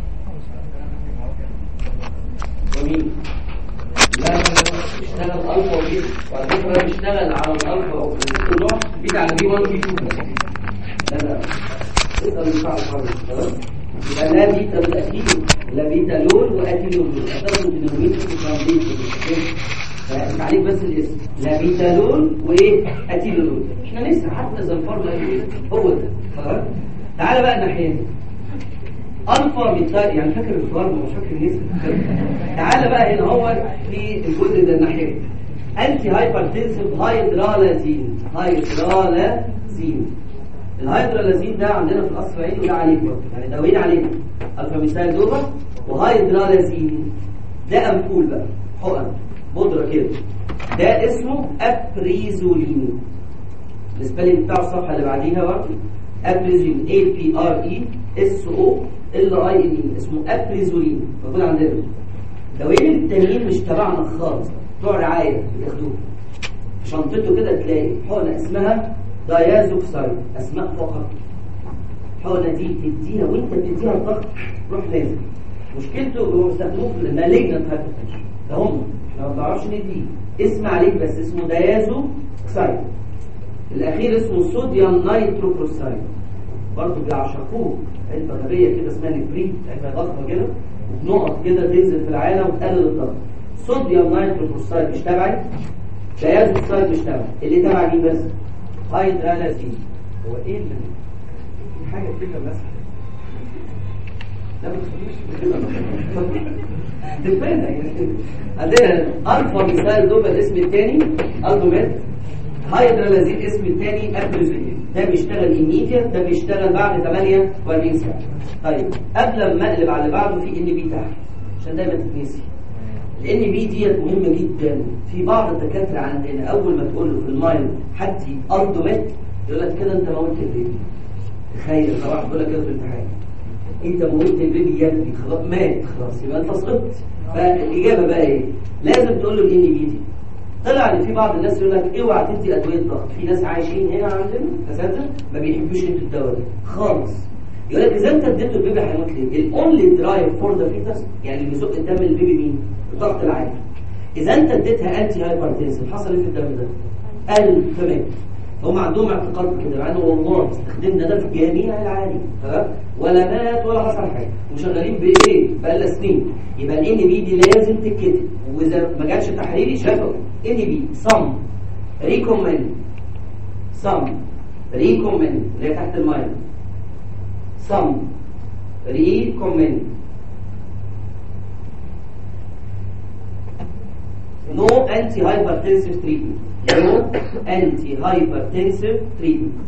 جميل. لا بيشتغل الفا وبيتا، وعلى فكره بيشتغل على الالفا والنوع بيتا على بي واحد بي اثنين. لا لا اسال بتاع الفرق خلاص. يبقى لا بيتا بالتاكيد، لا بيتا لول واتينولول هتاخدوا الديناميك في الترانزيت. عليك بس الاسم لا بيتا لول وايه اتينولول. احنا لسه حتى زنفار هو ده خلاص. تعالى بقى الناحيه دي الفا بيتا، يعني فاكر الفار مش فاكر النسبه. تعالى بقى هنا هو في الجزء ده الناحيه دي انتي هايبرتنسيف هايدرالازين. هايدرالازين الهايدرالازين ده عندنا في القصر العيني وده عليه برضه، يعني داويين علينا الفا ميثايل دوبا وهايدرالازين. ده امبول بقى حقن بودره كده، ده اسمه ابريزولين. السبيلنج بتاع الصفحه اللي بعديها برضه ابريزولين، اي بي ار اي اس او ال اي ان اي، اسمه ابريزولين موجود عندنا. دوايين التانيين مش تبعنا خالص، بتوع رعايه بتاخدوه في شنطته كده، تلاقي حقنه اسمها دايازوكسايد، اسماء فقط. الحقنه دي تديها وانت بتديها الضغط روح نازل. مشكلته هو بيستخدموه في المالجنت هايبرتنشن، ده هم احنا ما بنعرفش نديه اسم عليك بس اسمه دايازوكسايد. الاخير اسمه صوديوم نايتروكلوسايد، برضه بيعشقوه. علبه غبيه كده اسمها نفريت، علبه ضخمه كده وبنقط كده تنزل في العانه وتقلل الضغط. صوديوم نايتروكلوسايد مش تبعي، دايازوكسايد مش تبعي، اللي تبع مين بس؟ هايدرالازين. هو ايه اللي في حاجه كده الناس لا ما تخليش دفانا يعني. عندنا الفا ميثايل دوبا الاسم الثاني البومات، هايدرالازين اسم الثاني ابريزولين. ده بيشتغل ايميديت، ده بيشتغل بعد ثمانية وأربعين ساعه. طيب قبل ما اقلب على اللي بعده في ان بي تحت عشان دايما تتنسي. الان بي ديت مهمه جدا. في بعض الدكاتره عندنا اول ما تقول له في المايل حدي الدومات يقول لك كده انت موتت البيبي. تخيل صراحه بيقول لك كده في الامتحان انت موتت البيبي يا ابني، خلاص مات خلاص يبقى انت سقطت. فالاجابه بقى ايه؟ لازم تقول له الان بي دي. طلع ان في بعض الناس يقول لك اوعى تدي ادويه ضغط. في ناس عايشين هنا عندنا اساتذه ما بيحبوش يدوا الدواء ده خالص. يقول لك اذا انت اديته البيبي هيموت ليه؟ الاونلي درايف فور ذا فيتس، يعني اللي بيزق الدم للبيبي مين؟ الضغط العالي. اذا انت اديتها انتي هايبرتنسيف حصل ايه في الدم ده؟ قل تمام. هم عندهم اعتقاد كده، مع انه والله استخدمنا ده في جميع العالم تمام، ولا مات ولا حصل حاجه، وشغالين بايه؟ بقالنا سنين. يبقى الان بي دي لازم تتكتب، واذا ما جاتش تحريري شافوا ان بي سم ريكومند، سم ريكومند اللي هي تحت المايه، سم ريكومند no anti-hypertensive treatment. No anti-hypertensive treatment.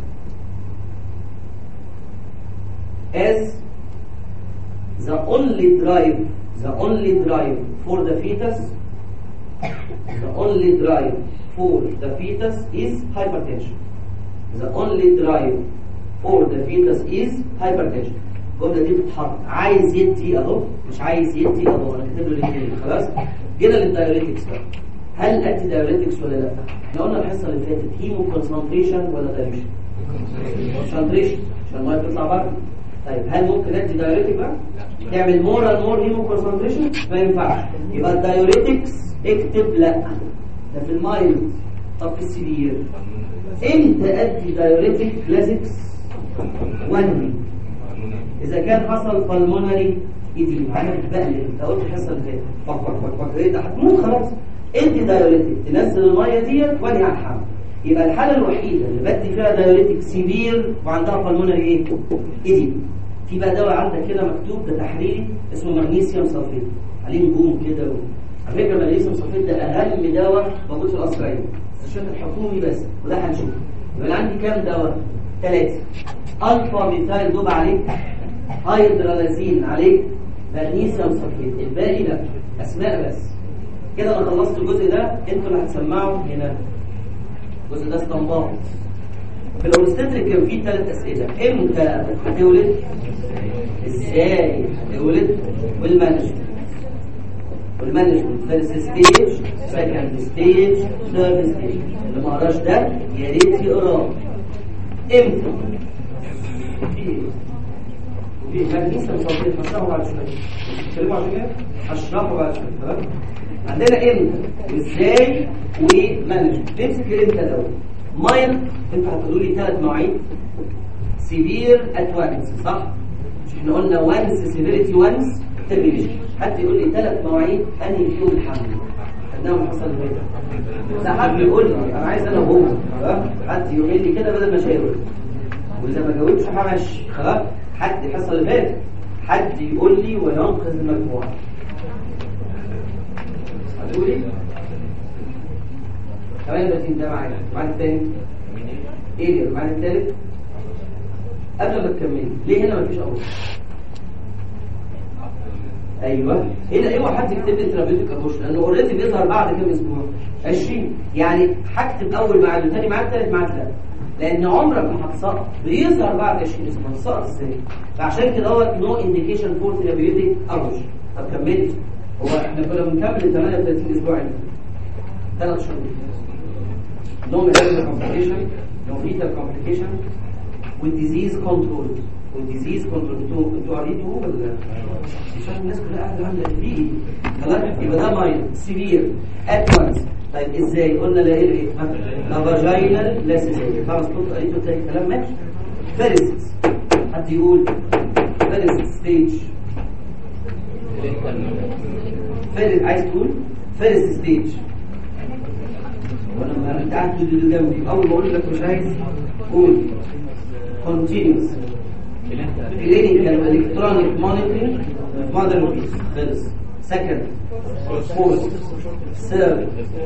As the only drive, the only drive for the fetus, the only drive for the fetus is hypertension. The only drive for the fetus is hypertension. الجملة دي بتتحط. عايز يدي اهو، مش عايز يدي اهو، انا كاتب له الاثنين خلاص. جينا للدايوريتكس بقى. هل انتي دايوريتكس ولا لا؟ احنا قلنا الحصه اللي فاتت هيمو كونسنتريشن ولا دايليشن؟ كونسنتريشن عشان الميه تطلع بره. طيب هل ممكن ادي دايوريتك بقى؟ تعمل مور اند مور هيمو كونسنتريشن؟ ما ينفعش. يبقى الدايوريتكس اكتب لا. ده في المايلد. طب في السيفير امتى ادي دايوريتك لازكس؟ واحد اذا كان حصل بالمونري ايدي عارف بقى اللي انت قلت الحصه اللي فاتت فك فك فك ايه ده هتموت خلاص. ادي دايوريتك تنزل الميه ديت وادي على الحمل. يبقى الحاله الوحيده اللي بدي فيها دايوريتك سيفير وعندها بالمونري ايه؟ ايدي. في بقى دواء عندك كده مكتوب ده تحريري اسمه مغنيسيوم سلفيت، عليه نجوم كده. على فكره المغنيسيوم سلفيت ده اهم دواء موجود في القصر العيني عشان الحكومي بس، وده هنشوف. يبقى عندي كام دواء؟ ثلاثه. الفا ميثايل دوب عليك، هايدرالازين عليك، مغنيسيوم سلفيت. الباقي لا، اسماء بس. كده انا خلصت الجزء ده. انتوا اللي هتسمعوا هنا الجزء ده استنباط. في الاوبستاتريك كان فيه ثلاث اسئله: امتى هتولد؟ ازاي هتولد؟ والمانجمنت. والمانجمنت فيرست ستيج، سكند ستيج، ثيرد ستيج. اللي ما قراش ده يا ريت يقراه. امتى؟ في في لسه مصابين هشرحه بعد شويه. هتكلموا عن كده؟ هشرحه بعد شويه. تمام؟ عندنا امتى وازاي ومانجمنت. نمسك امتى الاول؟ مايل. انتوا هتقولوا لي ثلاث مواعيد. سيفير ات وانس، صح؟ مش احنا قلنا وانس سيفيريتي وانس ترمينيشن. حد يقول لي ثلاث مواعيد انهي فيهم الحمل؟ خدناهم حصل كده. ده حد يقول لي انا عايز انا وهو، تمام؟ حد يقول لي كده بدل ما اشاور. واذا ما جاوبتش همشي، خلاص؟ حد يحصل اللي فات. حد يقول لي وينقذ المجموعه. هتقول لي ثمانية وثلاثين ده معايا. معايا الثاني ايه اللي معايا الثالث؟ قبل ما تكملي ليه هنا مفيش اول؟ ايوه هنا اوعى حد يكتب لي ثيرابيوتيك ابوش لانه اوريدي بيظهر بعد كام اسبوع. عشرين يعني هكتب اول ميعاد وثاني ميعاد ثالث ميعاد لا، لان عمرك ما هتسقط. بيظهر بعد عشرين اسبوع. هتسقط ازاي؟ فعشان كده هو نو انديكيشن فور ثيرابيوتيك ابوش. طب كملي. هو احنا كنا بنكمل ثمانية وثلاثين اسبوع هنا ثلاث شهور. نو ميديكال كومبليكيشن، نو فيتال كومبليكيشن، والديزيز كنترول. والديزيز كنترول انتوا انتوا قريتوا ولا عشان الناس كلها قاعده عامله فيه خلاص؟ يبقى ده مايل سيفير ات وانس. طيب ازاي؟ قلنا لا ايه؟ لا فاجينال لا سيزيريان. خلاص كنتوا قريتوا تاني كلام ماشي. فيرست حد يقول فيرست ستيج. فيرست عايز تقول فيرست ستيج. وانا انت قاعد تقول جنبي اول ما اقول لك مش عايز قول continuous clinical electronic monitoring mother piece. خلص. second fourth third.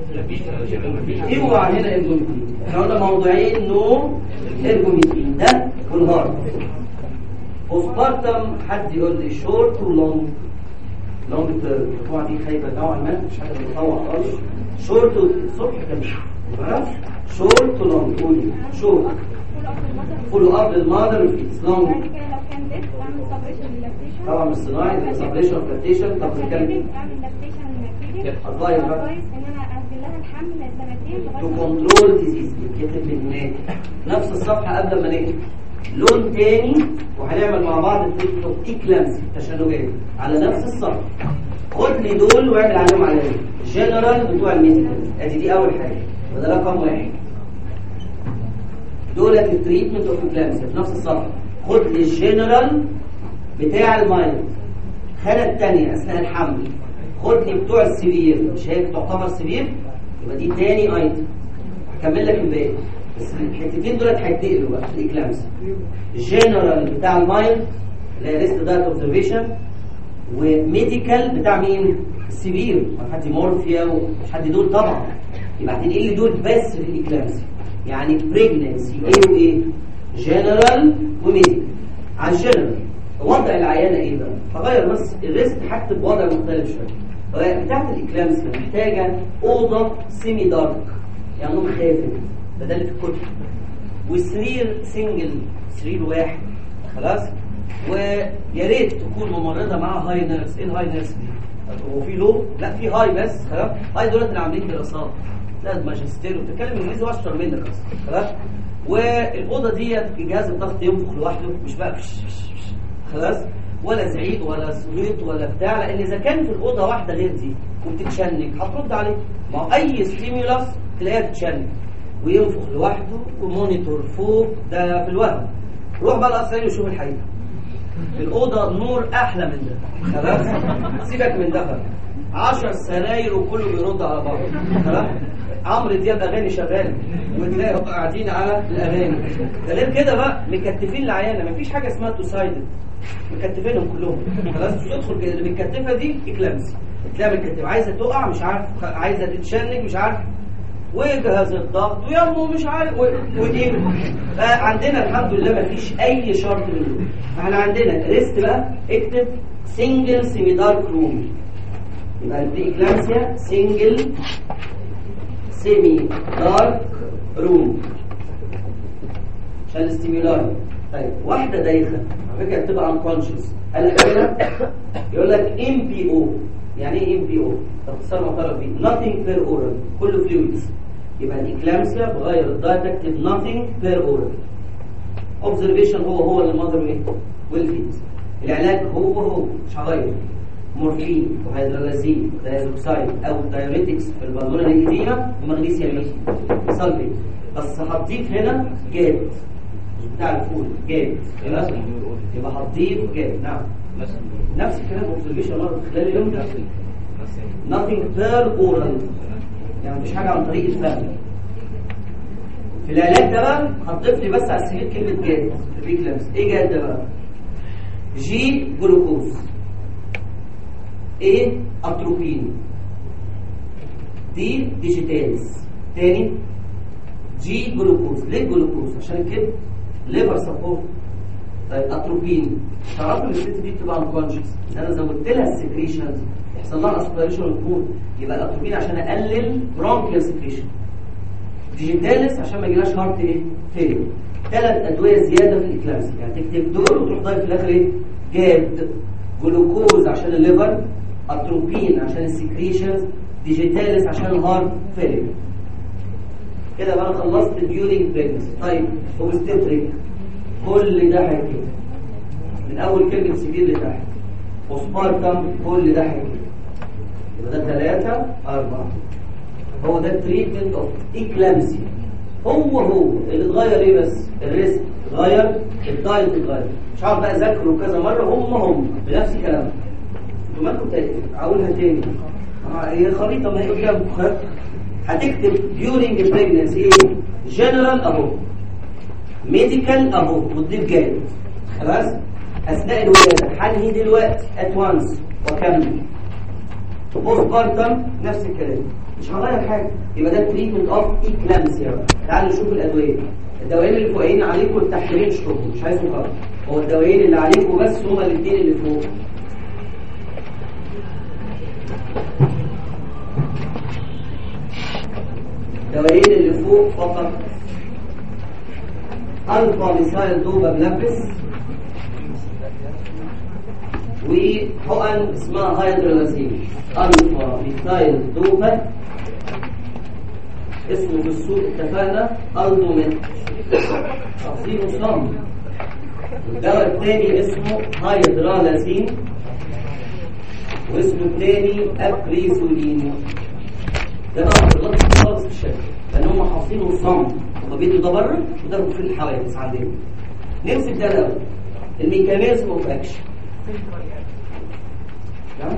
اوعى هنا ارجوميتين. احنا قلنا موضوعين نو ارجوميتين ده والهارد. postpartum حد يقول لي short ولونج. لونج الطبوع دي خايبه نوعا ما مش حاجه بتطوع خالص. شورت الصبح كمان خلاص. شورت ولونج. قولي شورت فولو اب للمادر وفيس. لونج طبعا مش صناعي سبريشن فلاتيشن. طب نتكلم هتغير بقى ان انا اهدي لها الحمل سنتين تو كنترول ديزيز. بيتكتب هناك نفس الصفحه قبل ما نكتب لون تاني وهنعمل مع بعض التكنيك اكلامسي تشنجات على نفس الصفحه. خد لي دول واعمل عليهم علامه. جنرال بتوع الميديكال ادي دي اول حاجه وده رقم واحد. دول التريتمنت اوف اكلامسي في نفس الصفحه. خد لي الجنرال بتاع المايند. الخانه الثانيه اثناء الحمل خد لي بتوع السيفير. مش هيك تعتبر سيفير يبقى دي تاني ايتم. هكمل لك الباقي بس الحتتين دول هيتنقلوا بقى في الاكلامسي. الجنرال بتاع المايند اللي هي ريست دايت اوبزرفيشن، وميديكال بتاع مين؟ السيفير. حد مورفيا ومش حد دول طبعا. يبقى هتنقل لي دول بس في الاكلامسي. يعني بريجننسي ايه وايه؟ جنرال وميديكال. على الجنرال وضع العيانه ايه بقى؟ هغير بس الريست هكتب بوضع مختلف شويه. بتاعت الاكلامسي محتاجه اوضه سيمي دارك يعني نوم خافت بدل في الكتب، وسرير سنجل سرير واحد خلاص. ويا ريت تكون ممرضه معاها هاي نيرس. ايه الهاي نيرس دي؟ هو في لو؟ لا في هاي بس خلاص. هاي دولت اللي عاملين دراسات لا ماجستير وبتتكلم انجليزي واشطر منك اصلا خلاص. والاوضه ديت جهاز الضغط ينفخ لوحده مش بقى فش فش فش خلاص، ولا زعيق ولا صويت ولا بتاع. لان اذا كان في الاوضه واحده غير دي وبتتشنج هترد عليه. ما هو اي ستيمولاس تلاقيها بتتشنج وينفخ لوحده ومونيتور فوق ده في الوهم. روح بقى القصر وشوف الحقيقه. في الاوضه نور احلى من ده خلاص. سيبك من ده. عشر سراير وكله بيرد على بعض خلاص. عمرو دياب اغاني شغاله وتلاقي قاعدين على الاغاني. ده غير كده بقى مكتفين العيانه. مفيش حاجه اسمها توسايدد. مكتفينهم كلهم خلاص. تدخل كده اللي متكتفه دي اكلامسي. تلاقي متكتفه عايزه تقع مش عارف، عايزه تتشنج مش عارف، وجهاز الضغط ويمه مش عارف وايه. عندنا الحمد لله مفيش اي شرط من دول. فاحنا عندنا ريست بقى اكتب سنجل سيمي دارك روم. يبقى دي اكلامسيا سنجل سيمي دارك روم عشان الاستيمولاي. طيب واحده دايخه على فكره بتبقى انكونشس، قال لك كده يقول لك ام بي او. يعني ايه ام بي او؟ اختصار معترف بيه nothing per oral، كله فلويدز. يبقى الاكلامسيا بغير الدايتكتيف nothing per oral. اوبزرفيشن هو هو المذر ايه والفيد. العلاج هو هو مش هغير، مورفين وهيدرالازين ودايزوكسايد او دايوريتكس في البلمونري ايديما ومغنيسيوم سلفيت، بس هتضيف هنا جاد بتاع الفول جاد، يبقى هتضيف جاد. نعم نفس الكلام. اوبزرفيشن مره خلال اليوم ده nothing per oral، يعني مفيش حاجه عن طريق الفم. في العلاج ده بقى هتضيف لي بس على السرير كلمه جاد البيكلامس. ايه جاد ده بقى؟ جي جلوكوز، ايه اتروبين، دي ديجيتالز. تاني جي جلوكوز. ليه جلوكوز؟ عشان كده ليفر سبورت. طيب اتروبين، تعرفوا ان الست دي بتبقى انكونشس، انا زودت لها السكريشنز يحصل لها اسبيريشن وفود، يبقى الاتروبين عشان اقلل برونكيال سكريشن. ديجيتالس عشان ما يجيلهاش هارت ايه فيلير. ثلاث ادويه زياده في الاكلامسيا، يعني تكتب دول وتروح ضايف في الاخر ايه جاد. جلوكوز عشان الليفر، اتروبين عشان السكريشنز، ديجيتالس عشان الهارت فيلير. كده بقى خلصت ديورينج بريجنسي. طيب اوبستريك كل ده هيكتب من اول كلمه سيفير لتحت. بوسبارتم كل ده هيكتب. يبقى ده ثلاثه اربعه. هو ده التريتمنت اوف اكلامسيا. هو هو اللي اتغير ايه بس؟ الريسك اتغير، الدايت اتغير. مش عارف بقى ذاكروا كذا مره هم هم بنفس الكلام. انتوا مالكم اقولها تاني؟ هي خريطه ما هي قدامكم. هتكتب during pregnancy ايه؟ جنرال اهو، ميديكال اهو، وتضيف جاي. خلاص؟ اثناء الولاده هنهي دلوقتي at once وكمل. بوست بارتم نفس الكلام، مش هغير حاجه. يبقى ده تريتمنت اوف اكلامسيا. تعالوا نشوف الادويه. الدوايين اللي فوقين عليكم التحتين اشطبوا، مش عايزهم خالص. هو الدوايين اللي عليكم بس هما الاثنين اللي فوق. الدوايين اللي فوق فقط الفا ميثايل دوبا بلابس، وحقن اسمها هيدرالازين. الفا ميثايل دوبا اسمه في السوق اتفقنا الدوميت، تفصيله صم. الدواء الثاني اسمه هيدرالازين، واسمه الثاني ابريزولين. ده بقى غلط خالص في الشكل، لان هم حاطينه صم، هم بيدوا ده بره وده في الحوادث عندنا. نمسك ده الاول، الميكانيزم اوف اكشن. تمام؟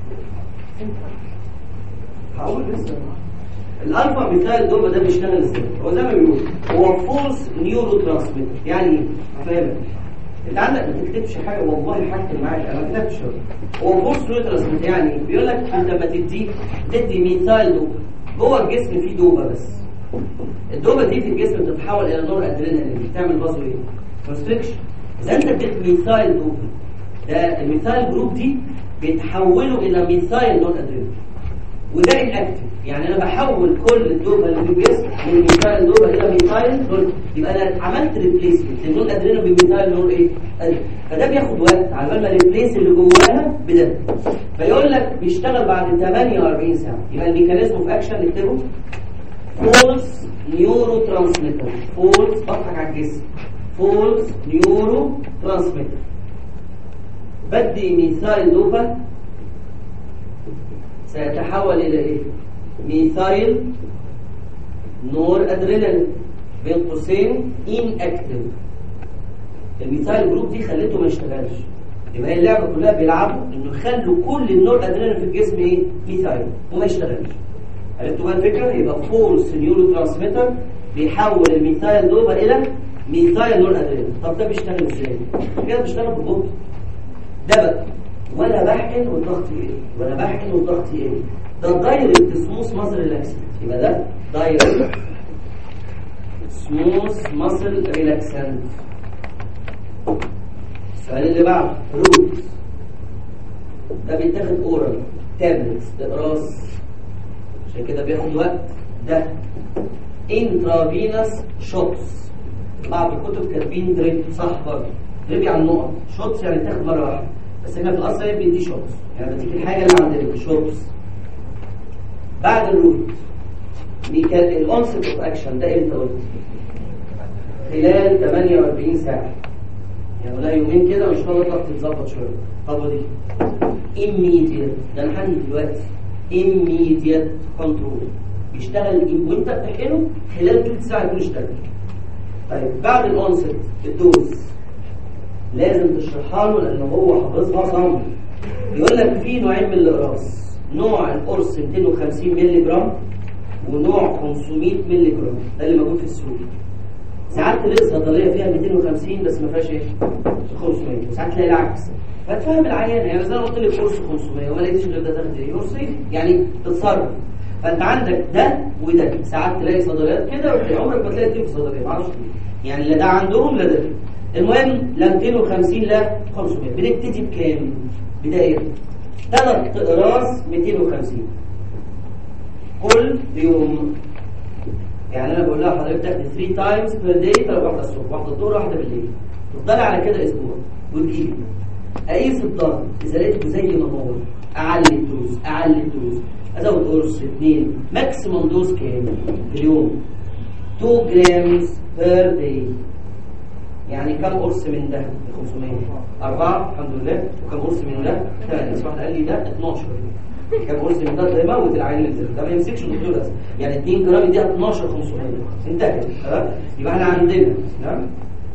هقول لسه الالفا ميثايل دوبا ده بيشتغل ازاي؟ هو زي ما بيقول هو فورس نيورو ترانسميتر. يعني ايه؟ هفهمك. انت عندك ما تكتبش حاجه، والله حاجه معاك انا ما كتبتش. هو فورس نيورو ترانسميتر يعني بيقول لك انت لما تدي تدي ميثايل دوبا جوه الجسم فيه دوبا بس. الدوبا دي في الجسم بتتحول الى نور ادرينالين، بتعمل بازو ايه؟ كونستريكشن. اذا انت اديت ميثايل دوبا، ده الميثايل جروب دي بيتحولوا الى ميثايل نور ادرينالين، وده الاكتف. يعني انا بحول كل الدوبا اللي في الجسم من ميثايل دوبا الى ميثايل نور، يبقى انا عملت ريبليسمنت للنور ادرينالين بميثايل نور ايه؟ أدرينالين. فده بياخد وقت على بال ما ريبليس اللي جواها بده. فيقول لك بيشتغل بعد ثمانية وأربعين ساعه. يبقى الميكانيزم اوف اكشن نكتبه فولس نيورو ترانسميتر. فولس بضحك على الجسم، فولس نيورو ترانسميتر. بدي ميثايل دوبا سيتحول الى ايه؟ ميثايل نور ادرينالين، بين قوسين ان اكتف. الميثايل جروب دي خليته ما يشتغلش. يبقى هي اللعبه كلها بيلعبوا انه يخلوا كل النور ادرينالين في الجسم ايه؟ ميثايل وما يشتغلش. عرفتوا بقى الفكره؟ يبقى فولس نيورو ترانسميتر بيحول الميثايل دوبا الى ميثايل نور ادرينالين. طب ده بيشتغل ازاي؟ كده بيشتغل ببطء. ده بقى وانا بحقن والضغط ايه؟ وانا بحقن والضغط ايه؟ ده دايركت سموث ماسل ريلاكسنت. يبقى ده دايركت سموث ماسل ريلاكسنت. السؤال اللي بعده روت. ده بيتاخد اورال تابلتس اقراص، عشان كده بياخد وقت. ده انترافينوس شوتس. بعض الكتب كاتبين دريب، صح برضه، دريب يعني النقط، شوتس يعني تاخد مره واحده، بس احنا في الاصل هي بندي شوتس، يعني بديك الحاجه اللي عندنا شوتس. بعد الروت الأونست اوف اكشن ده امتى قلت؟ خلال ثمانية وأربعين ساعه، يعني ولا يومين كده مش هتقدر الضغط تتظبط شويه. طب ودي immediate، ده لحد دلوقتي immediate control بيشتغل وانت بتحقنه خلال ثلث ساعه يكون اشتغل. طيب بعد الأونست الدوز لازم تشرحها له لان هو حافظها صم. يقول لك في نوعين من الاقراص، نوع القرص مئتين وخمسين مللي جرام ونوع خمسمائة مللي جرام، ده اللي موجود في السوق. ساعات تلاقي الصيدليه فيها مئتين وخمسين بس ما فيهاش ايه خمسمائة، وساعات تلاقي العكس. فتفهم العيان، يعني زي ما قلت لك قرص خمسمائة وما لقيتش غير ده تاخد ايه قرصين، يعني تتصرف. فانت عندك ده وده، ساعات تلاقي صيدليات كده وعمرك ما تلاقي اتنين في صيدليه، معرفش يعني لا ده عندهم لا ده. المهم لا مئتين وخمسين لا خمسمائة. بنبتدي بكام؟ بدايه ثلاث اقراص مئتين وخمسين كل يوم. يعني انا بقول لها حضرتك تاخدي ثلاثة تايمز بير داي، ثلاث واحده الصبح واحده الظهر واحده بالليل، تفضلي على كده اسبوع وتجيبي. اقيس الضغط اذا لقيته زي ما هو، اعلي الدوز اعلي الدوز، ازود قرص اثنين، ماكسيموم دوز كام في اليوم؟ اتنين جرامز بير داي. يعني كم قرص من ده؟ خمسمائة. أربعة الحمد لله. وكم قرص من ده؟ ثلاثة. واحد قال لي ده اتناشر. كم قرص من ده؟ ده يموت العيان اللي ده ما يمسكش الدكتور بس. يعني اتنين جرام دي اتناشر خمسمائة. انتهت. خلاص؟ يبقى احنا عندنا نعم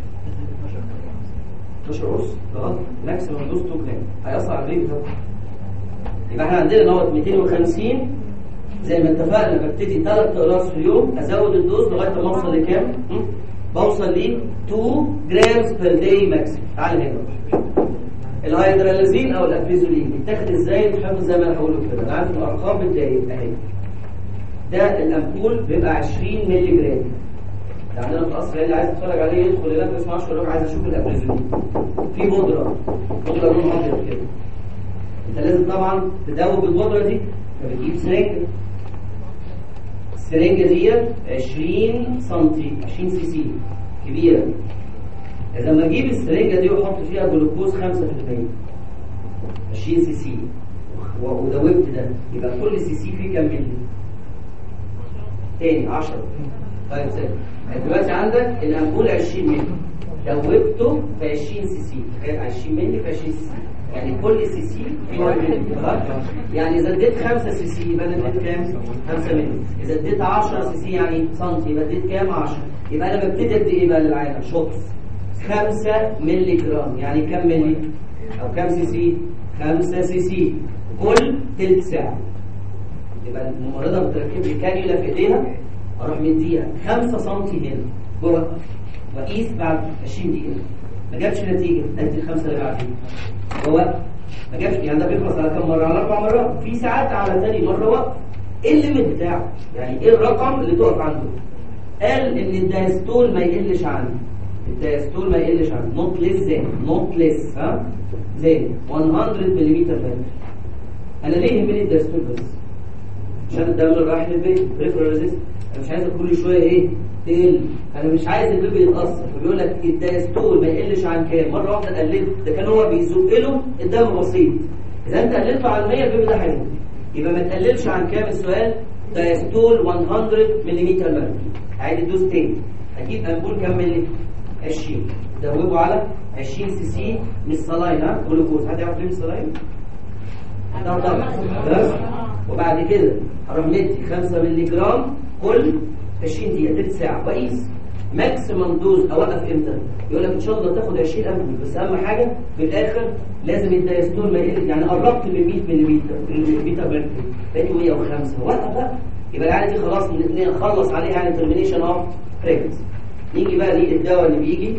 اتناشر قرص غلط، ماكسيموم دوز اتنين جرام هيأثر على البيبي طبعا. يبقى احنا عندنا ان هو مئتين وخمسين زي ما اتفقنا، ببتدي ثلاث اقراص في اليوم، ازود الدوز لغايه ما اوصل لكام؟ بوصل ل اتنين جرامز بير داي ماكسيمم. تعال هنا الهيدرالازين او الافريزولين بيتاخد ازاي؟ تحفظ زي ما انا هقوله كده، انا عارف الارقام بالدقايق اهي. ده الامبول بيبقى عشرين مللي جرام. يعني انا في الاصل اللي عايز اتفرج عليه يدخل هناك ما يسمعش ولا عايز اشوف الافريزولين. في بودره بودره لون ابيض كده، انت لازم طبعا تدوب البودره دي، فبتجيب سرنجه. السرنجه دي عشرين سنتي، عشرين سي سي كبيره. اذا ما اجيب السرنجه دي واحط فيها جلوكوز خمسة في المية عشرين سي سي ودوبت ده، يبقى كل سي سي فيه كام مللي؟ تاني عشرة. طيب سهل. دلوقتي عندك الامبول عشرين مللي، دوبته في عشرين سي سي، تخيل عشرين مللي في عشرين سي سي، يعني كل سي سي في واحد مللي. خلاص؟ يعني اذا اديت خمسة سي سي يبقى انا اديت كام؟ خمسة مللي. اذا اديت عشرة سي سي يعني سنتي يبقى اديت كام؟ عشرة. يبقى انا ببتدي ادي ايه بقى للعينه؟ شوتس خمسة مللي جرام. يعني كام مللي؟ او كام سي سي؟ خمسة سي سي كل تلت ساعه. يبقى الممرضه بتركب لي كانيولا في ايديها، اروح مديها خمسة سنتي هنا جوه، واقيس بعد عشرين دقيقه. ما جابش نتيجه، ادي الخمسه اللي بعدين. هو ما جابش، يعني ده بيخلص على كم مره؟ على اربع مرات. في ساعات على ثاني مره وقت. ايه الليميت بتاعه؟ يعني ايه الرقم اللي تقف عنده؟ قال ان الدايستول ما يقلش عنه، الدايستول ما يقلش عنه نوت ليس زي نوت ليس ها زي مية ملم متر. انا ليه يهمني الدايستول بس؟ عشان الدم اللي رايح للبيبي بريفرال ريزيست، انا مش عايز كل شويه ايه تقل، انا مش عايز البيبي يتاثر. فبيقول لك الدايستول ما يقلش عن كام؟ مره واحده قللت، ده كان هو بيزق له الدم بسيط. اذا انت قللته عن مية البيبي ده هيموت. يبقى ما تقللش عن كام السؤال؟ دايستول مية ملم متر. عايز الدوز تاني، هجيب امبول كام مللي؟ عشرين، دوبه على عشرين سي سي من الصلاين. ها جلوكوز، حد يعرف ليه الصلاين؟ ده ضغط. وبعد كده هروح مدي خمسة مللي جرام كل عشرين دقيقه تلت ساعه، واقيس ماكسيمم دوز. اوقف امتى؟ يقول لك ان شاء الله تاخد عشرين امبول، بس اهم حاجه في الاخر لازم الدايستول ما يقل. يعني قربت من مية ملم متر ميركوري، بقيت مية وخمسة، وقف بقى. يبقى العاده دي خلاص نخلص عليها، يعني ترمينيشن اوف بريجنسي. نيجي بقى للدواء اللي بيجي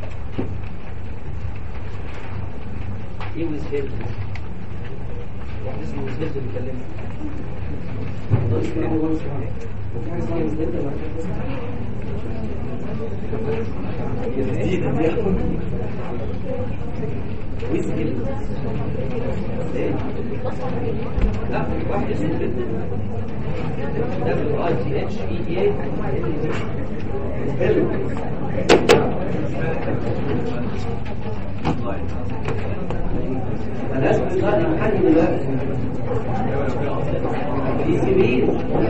يجوز فين؟ واحد اسمه زبد بيكلمني. ده اسمه اول مره اسمعه. وفي حاجه اسمها زبد ولا ويسكيل لا واحد اسمه كده دبليو اي تي اتش اي دي اي حلو ملاش بيطلع حد دلوقتي دي سبيل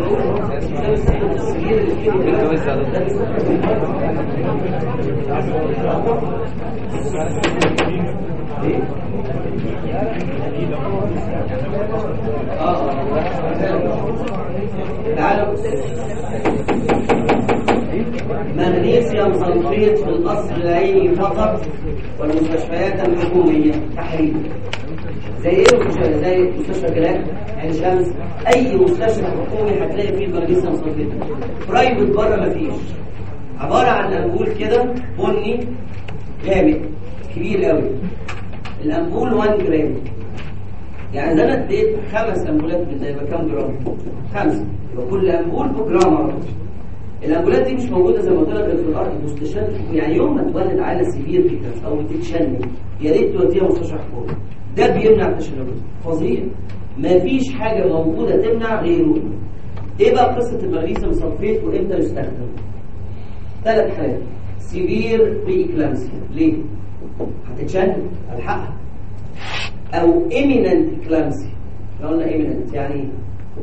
مغنيسيوم صلفيت في القصر العيني فقط والمستشفيات الحكومية تحريم زي ايه المستشفى زي مستشفى جلال عين شمس اي مستشفى حكومي هتلاقي فيه مغنيسيوم صلفيت برايفت بره مفيش عبارة عن أنبول كده بني غامق كبير قوي الأنبول واحد جرام يعني ده انا اديت خمس أنبولات من ده يبقى كام جرام؟ خمسة يبقى كل أنبول بجرام على طول الأنبولات دي مش موجودة زي ما قلت لك في الأرض المستشفيات يعني يوم ما تولد على سيفير كده أو تتشنج يا ريت توديها مستشفى حكومي ده بيمنع التشنجات فظيع مفيش حاجة موجودة تمنع غيره ايه بقى قصة المغنيسيوم صلفيت وامتى يستخدم؟ ثلاث حالات سيفير بريكلامسيا ليه؟ هتتشنج الحقها او imminent كلامسيا لو قلنا imminent يعني ايه؟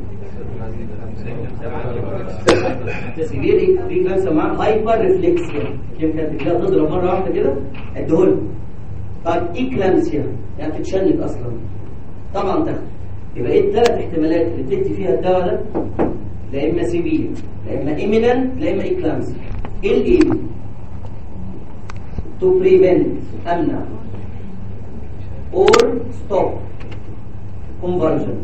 سيفير بريكلامسيا مع هايبر ريفلكسيا كيف كانت كده تضرب مرة واحدة كده اديهولها طيب إكلامسيا يعني تتشنج اصلا طبعا تاخد يبقى ايه الثلاث احتمالات اللي بتدي فيها الدواء ده لا اما سيفير لا اما imminent لا اما إكلامسيا ايه الايم to prevent امنع or stop convergence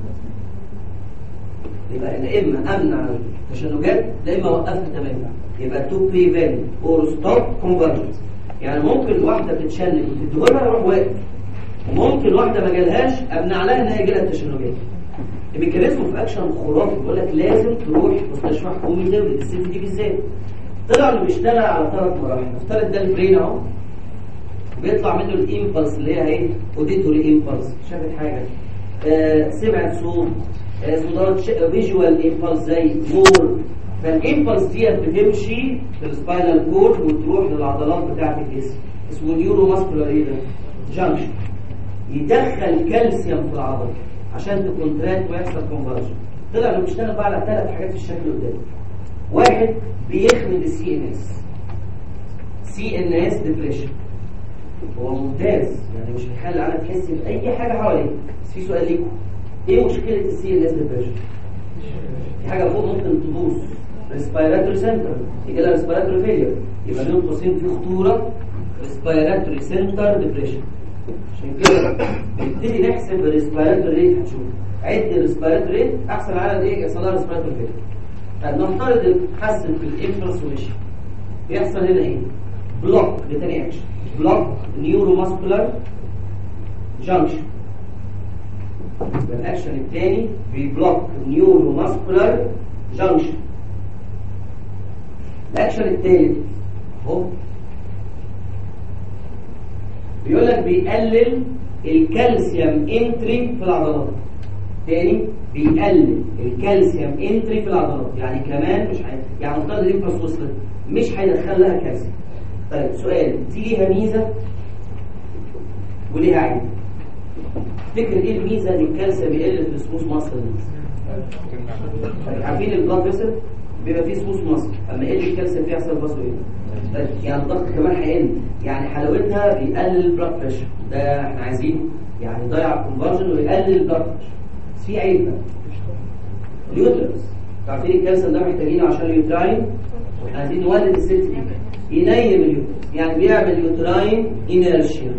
يبقى لا اما امنع التشنجات لا اما اوقفها تماما يبقى to prevent or stop convergence يعني ممكن واحده تتشنج وتديهولها يروح واقف وممكن واحده ما جالهاش امنع لها ان هي يجي لها التشنجات الميكانيزم في اكشن خرافي بيقول لك لازم تروح مستشفى حكومي تولد الست دي بالذات طلع انه بيشتغل على ثلاث مراحل نفترض ده البرين اهو بيطلع منه الامبلس اللي هي ايه اوديتوري امبلس شافت حاجه آه سمعت صوت اسمه فيجوال امبلس زي مور فالامبلس دي بتمشي في السباينال كورد وتروح للعضلات بتاعه الجسم اسمه نيورو ماسكولار ايه ده جانكشن يدخل كالسيوم في العضله عشان تكونتراكت ويحصل كونفرجن طلع انه بيشتغل بقى على ثلاث حاجات في الشكل قدامك واحد بيخمد السي ان اس سي ان اس ديبريشن هو ممتاز يعني مش هيخلي العيال تحس باي حاجه حواليك بس في سؤال ليكم ايه مشكله السي ان اس ديبريشن في حاجه فوق ممكن تبوظ ريسبيراتوري سنتر يجي لها ريسبيراتوري فيلير يبقى بين قوسين في خطوره ريسبيراتوري سنتر ديبريشن عشان كده بنبتدي نحسب الريسبيراتوري ريت هتشوف عد الريسبيراتوري ريت احسن عدد ايه يحصل لها ريسبيراتوري فيلير طب نفترض نحسن في الامبلس ومشي بيحصل هنا ايه بلوك لتاني اكشن بلوك نيورو ماسكولار جانكشن الاكشن الثاني بيبلوك نيورو ماسكولار جانكشن الاكشن الثالث اهو بيقول لك بيقلل الكالسيوم انتري في العضلات تاني بيقلل الكالسيوم انتري في العضلات يعني كمان مش هي يعني نفترض الامبلس وصلت مش هيدخل لها كالسيوم طيب سؤال دي ليها ميزه وليها عيب فكره ايه الميزه ان الكالسيوم بيقل في السموث ماسل عارفين البلاد فيسل بيبقى فيه سموث ماسل اما يقل الكالسيوم فيه يحصل باسو ايه طيب يعني الضغط كمان هيقل يعني حلاوتها بيقلل البلاد بريشر ده احنا عايزينه يعني يضيع الكونفرجن ويقلل البلاد بريشر بس في عيب بقى اليوترس عارفين الكالسيوم ده محتاجينه عشان اليوتراين عايزين نولد الست دي ينيم اليوترس يعني بيعمل يوتراين انيرشيا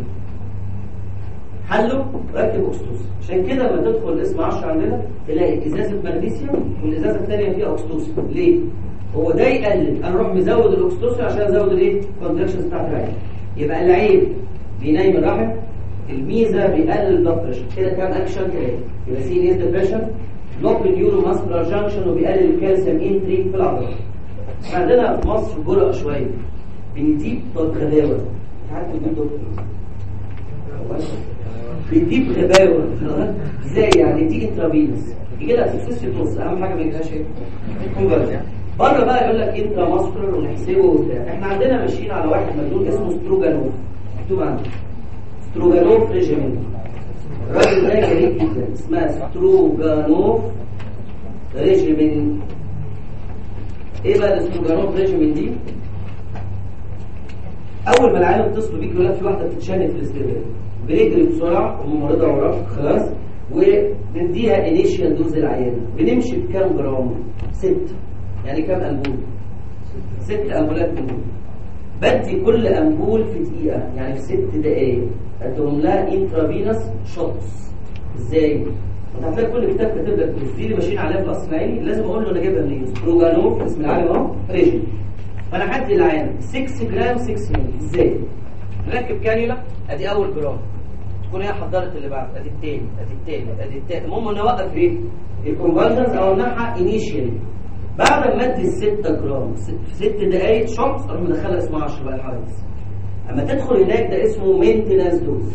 حله ركب اكستوس عشان كده لما تدخل الاسم عشرة عندنا تلاقي ازازه مغنيسيوم والازازه الثانيه فيها اكستوس ليه هو ده يقلل انا اروح مزود الاكستوس عشان ازود الايه الكونتراكشنز بتاعت العين يبقى العيب بينيم الرحم الميزه بيقلل البلاد بريشر كده كام اكشن كده يبقى سي ان اس ديبريشن بلوك النيورو ماسكولار جانكشن وبيقلل الكالسيوم انتري في العضلات عندنا في مصر جرأة شويه بنجيب غداوه تعرف نجيب دكتور بيديك غباوه ازاي يعني؟ دي انترافينوس يجي لها سكسس اهم حاجه ما يجيلهاش ايه؟ كونفرجن. بره بقى يقول لك انترا ماسكولار ونحسبه وبتاع. احنا عندنا ماشيين على واحد مجنون اسمه ستروجانوف، مكتوب عنده ستروجانوف ريجيمنت. الراجل ده جريء جدا، اسمها ستروجانوف ريجيمنت. ايه بقى الستروجانوف ريجيمنت دي؟ اول ما العيال بتصل بيك يقول لك في واحده بتتشنج في الاستقبال، بنجري بسرعه وممرضه وراك خلاص، ونديها انيشيال دوز العيانه. بنمشي بكام جرام؟ ستة. يعني كام امبول؟ ست امبولات في اليوم. بدي كل امبول في دقيقه، يعني في ست دقائق ادهم لها انترافينوس شوتس. ازاي؟ انت هتلاقي كل كتاب كاتب لك دي اللي ماشيين عليها في الاصل العيني، لازم اقول له انا جايبها منين؟ ستروجانوف اسم العالم اهو ريجن. فانا هدي العيان ستة جرام ستة مللي. ازاي؟ نركب كانيولا، ادي اول جرام، تكون هي حضرت اللي بعد، ادي التاني ادي التاني ادي التاني. المهم نوقف ايه؟ الكونفرجنز او نمنعها انيشيالي. بعد ما ادي ستة جرام في ست دقائق شوت اروح مدخلها اسمها عشرة بقى الحوادث. اما تدخل هناك ده اسمه مينتيننس دوز.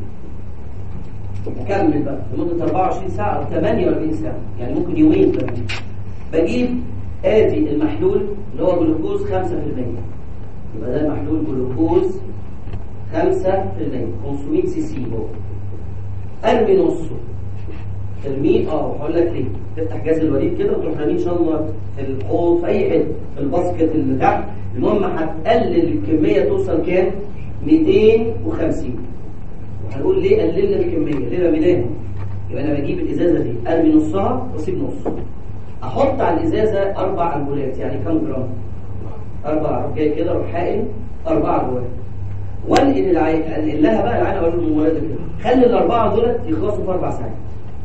نكمل بقى لمده أربعة وعشرين ساعه او ثمانية وأربعين ساعه، يعني ممكن يومين كمان. بجيب ادي المحلول اللي هو جلوكوز خمسة في المية، يبقى ده المحلول جلوكوز خمسة في المية خمسمية سي سي. هو ارمي نصه، ترميه اه هقول لك ليه. تفتح جهاز الوريد كده وتروح راميه ان شاء الله في الحوض في اي حته في الباسكت اللي تحت. المهم هتقلل الكميه توصل كام؟ مئتين وخمسين. وهنقول ليه قللنا الكميه؟ ليه رميناها؟ يبقى انا بجيب الازازه دي ارمي نصها واسيب نص. احط على الازازه اربع امبولات، يعني كام جرام؟ اربع. اروح جاي كده اروح حاقن اربعه جواه، وانقل العين انقل لها بقى العين. اقول للممرضه كده خلي الاربعه دولت يخلصوا في اربع ساعات.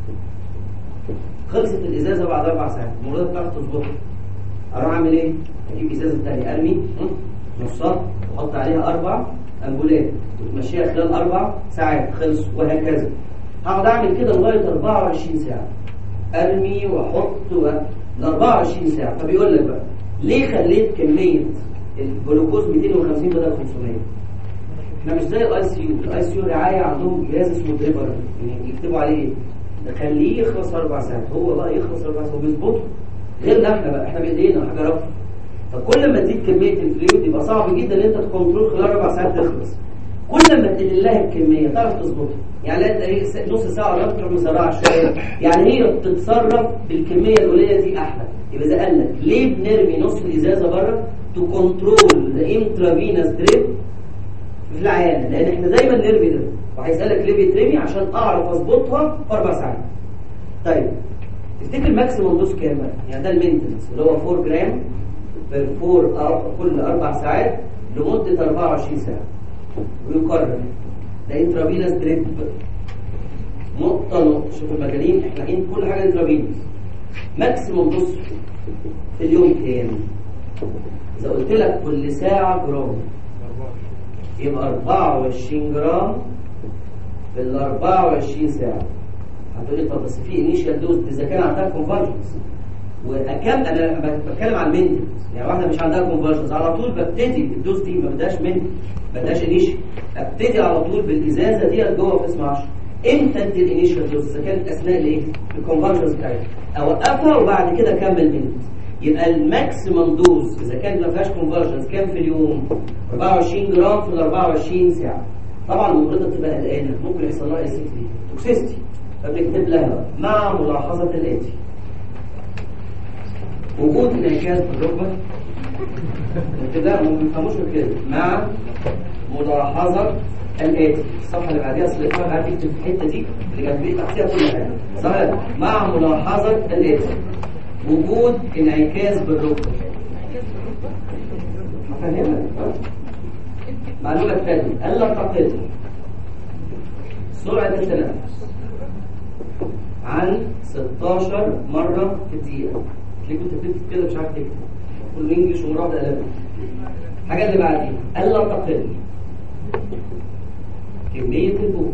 خلصت الازازه بعد اربع ساعات، الممرضه بتعرف تظبطها. اروح اعمل ايه؟ اجيب ازازه ثانيه ارمي نصها واحط عليها اربع امبولات وتمشيها خلال اربع ساعات، خلص وهكذا. هقعد اعمل كده لغايه أربعة وعشرين ساعه، ارمي واحط و... ل أربعة وعشرين ساعه. فبيقول لك بقى ليه خليت كميه الجلوكوز مئتين وخمسين بدل خمسمية؟ احنا مش زي الاي سي يو. الاي سي يو رعايه عندهم جهاز اسمه دريبر، يعني يكتبوا عليه ايه؟ نخليه يخلص اربع ساعات، هو بقى يخلص اربع ساعات وبيظبطه. غيرنا احنا بقى، احنا بايدينا حاجه رفع. فكل ما تزيد كميه الفلويد يبقى صعب جدا ان انت تكنترول خلال اربع ساعات تخلص. كل ما تقلل لها الكميه تعرف تظبطها. يعني لا تلاقي نص ساعه ولا تروح مسرعه شويه، يعني هي بتتصرف بالكميه القليله دي احلى. يبقى اذا قال لك ليه بنرمي نص الازازه بره؟ تو كنترول ذا انترافينوس دريب في العيانه، لان احنا دايما نرمي ده. وهيسالك ليه بيترمي؟ عشان اعرف اظبطها في اربع ساعات. طيب تفتكر ماكسيموم دوز كام بقى؟ يعني ده المينتنس اللي هو أربعة جرام بير أربعة كل اربع ساعات لمده أربعة وعشرين ساعه، ويكرر. ده انترافينوس دريب نقطه نقطه. شوف المجانين احنا حين كل حاجه انترافينوس. ماكسيموم دوز في اليوم كام؟ اذا قلت لك كل ساعه جرام يبقى أربعة وعشرين جرام في ال أربعة وعشرين ساعه. هتقولي طب بس في انيشال دوز اذا كان عندها كونفرجنس. واكم انا بتكلم عن المينتنس، يعني واحده مش عندها كونفرجنس على طول ببتدي الدوز دي، ما بداش من ما بداش انيشال، ابتدي على طول بالازازه دي جوه في قسم عشرة. امتى ادي الانيشال دوز؟ اذا كانت اثناء الايه؟ الكونفرجنس بتاعتها، اوقفها وبعد كده اكمل مينتنس. يبقى الماكسيمم دوز اذا كانت ما فيهاش كونفرجنس كام في اليوم؟ أربعة وعشرين جرام في ال أربعة وعشرين ساعه. طبعا الممرضه بتبقى قلقانه، ممكن يحصل لها اسيتي توكسيستي، فبنكتب لها مع ملاحظه الاتي: وجود انعكاس في الركبه. نكتب لها ممكن تفهموش كده، مع ملاحظه الاتي. الصفحه اللي بعديها اصل الإخوان قاعد يكتب في الحته دي اللي جنبيه تحتيها كل حاجه صح. مع ملاحظه الاتي: وجود انعكاس بالركبه. هفهمك. معلومه ثانيه: الا تقل سرعه التنفس عن ستاشر مره في الدقيقه. ليه كنت بتكتب كده مش عارف تكتب؟ كل انجلش ومراد قلم. الحاجه اللي بعديها: الا تقل كميه البول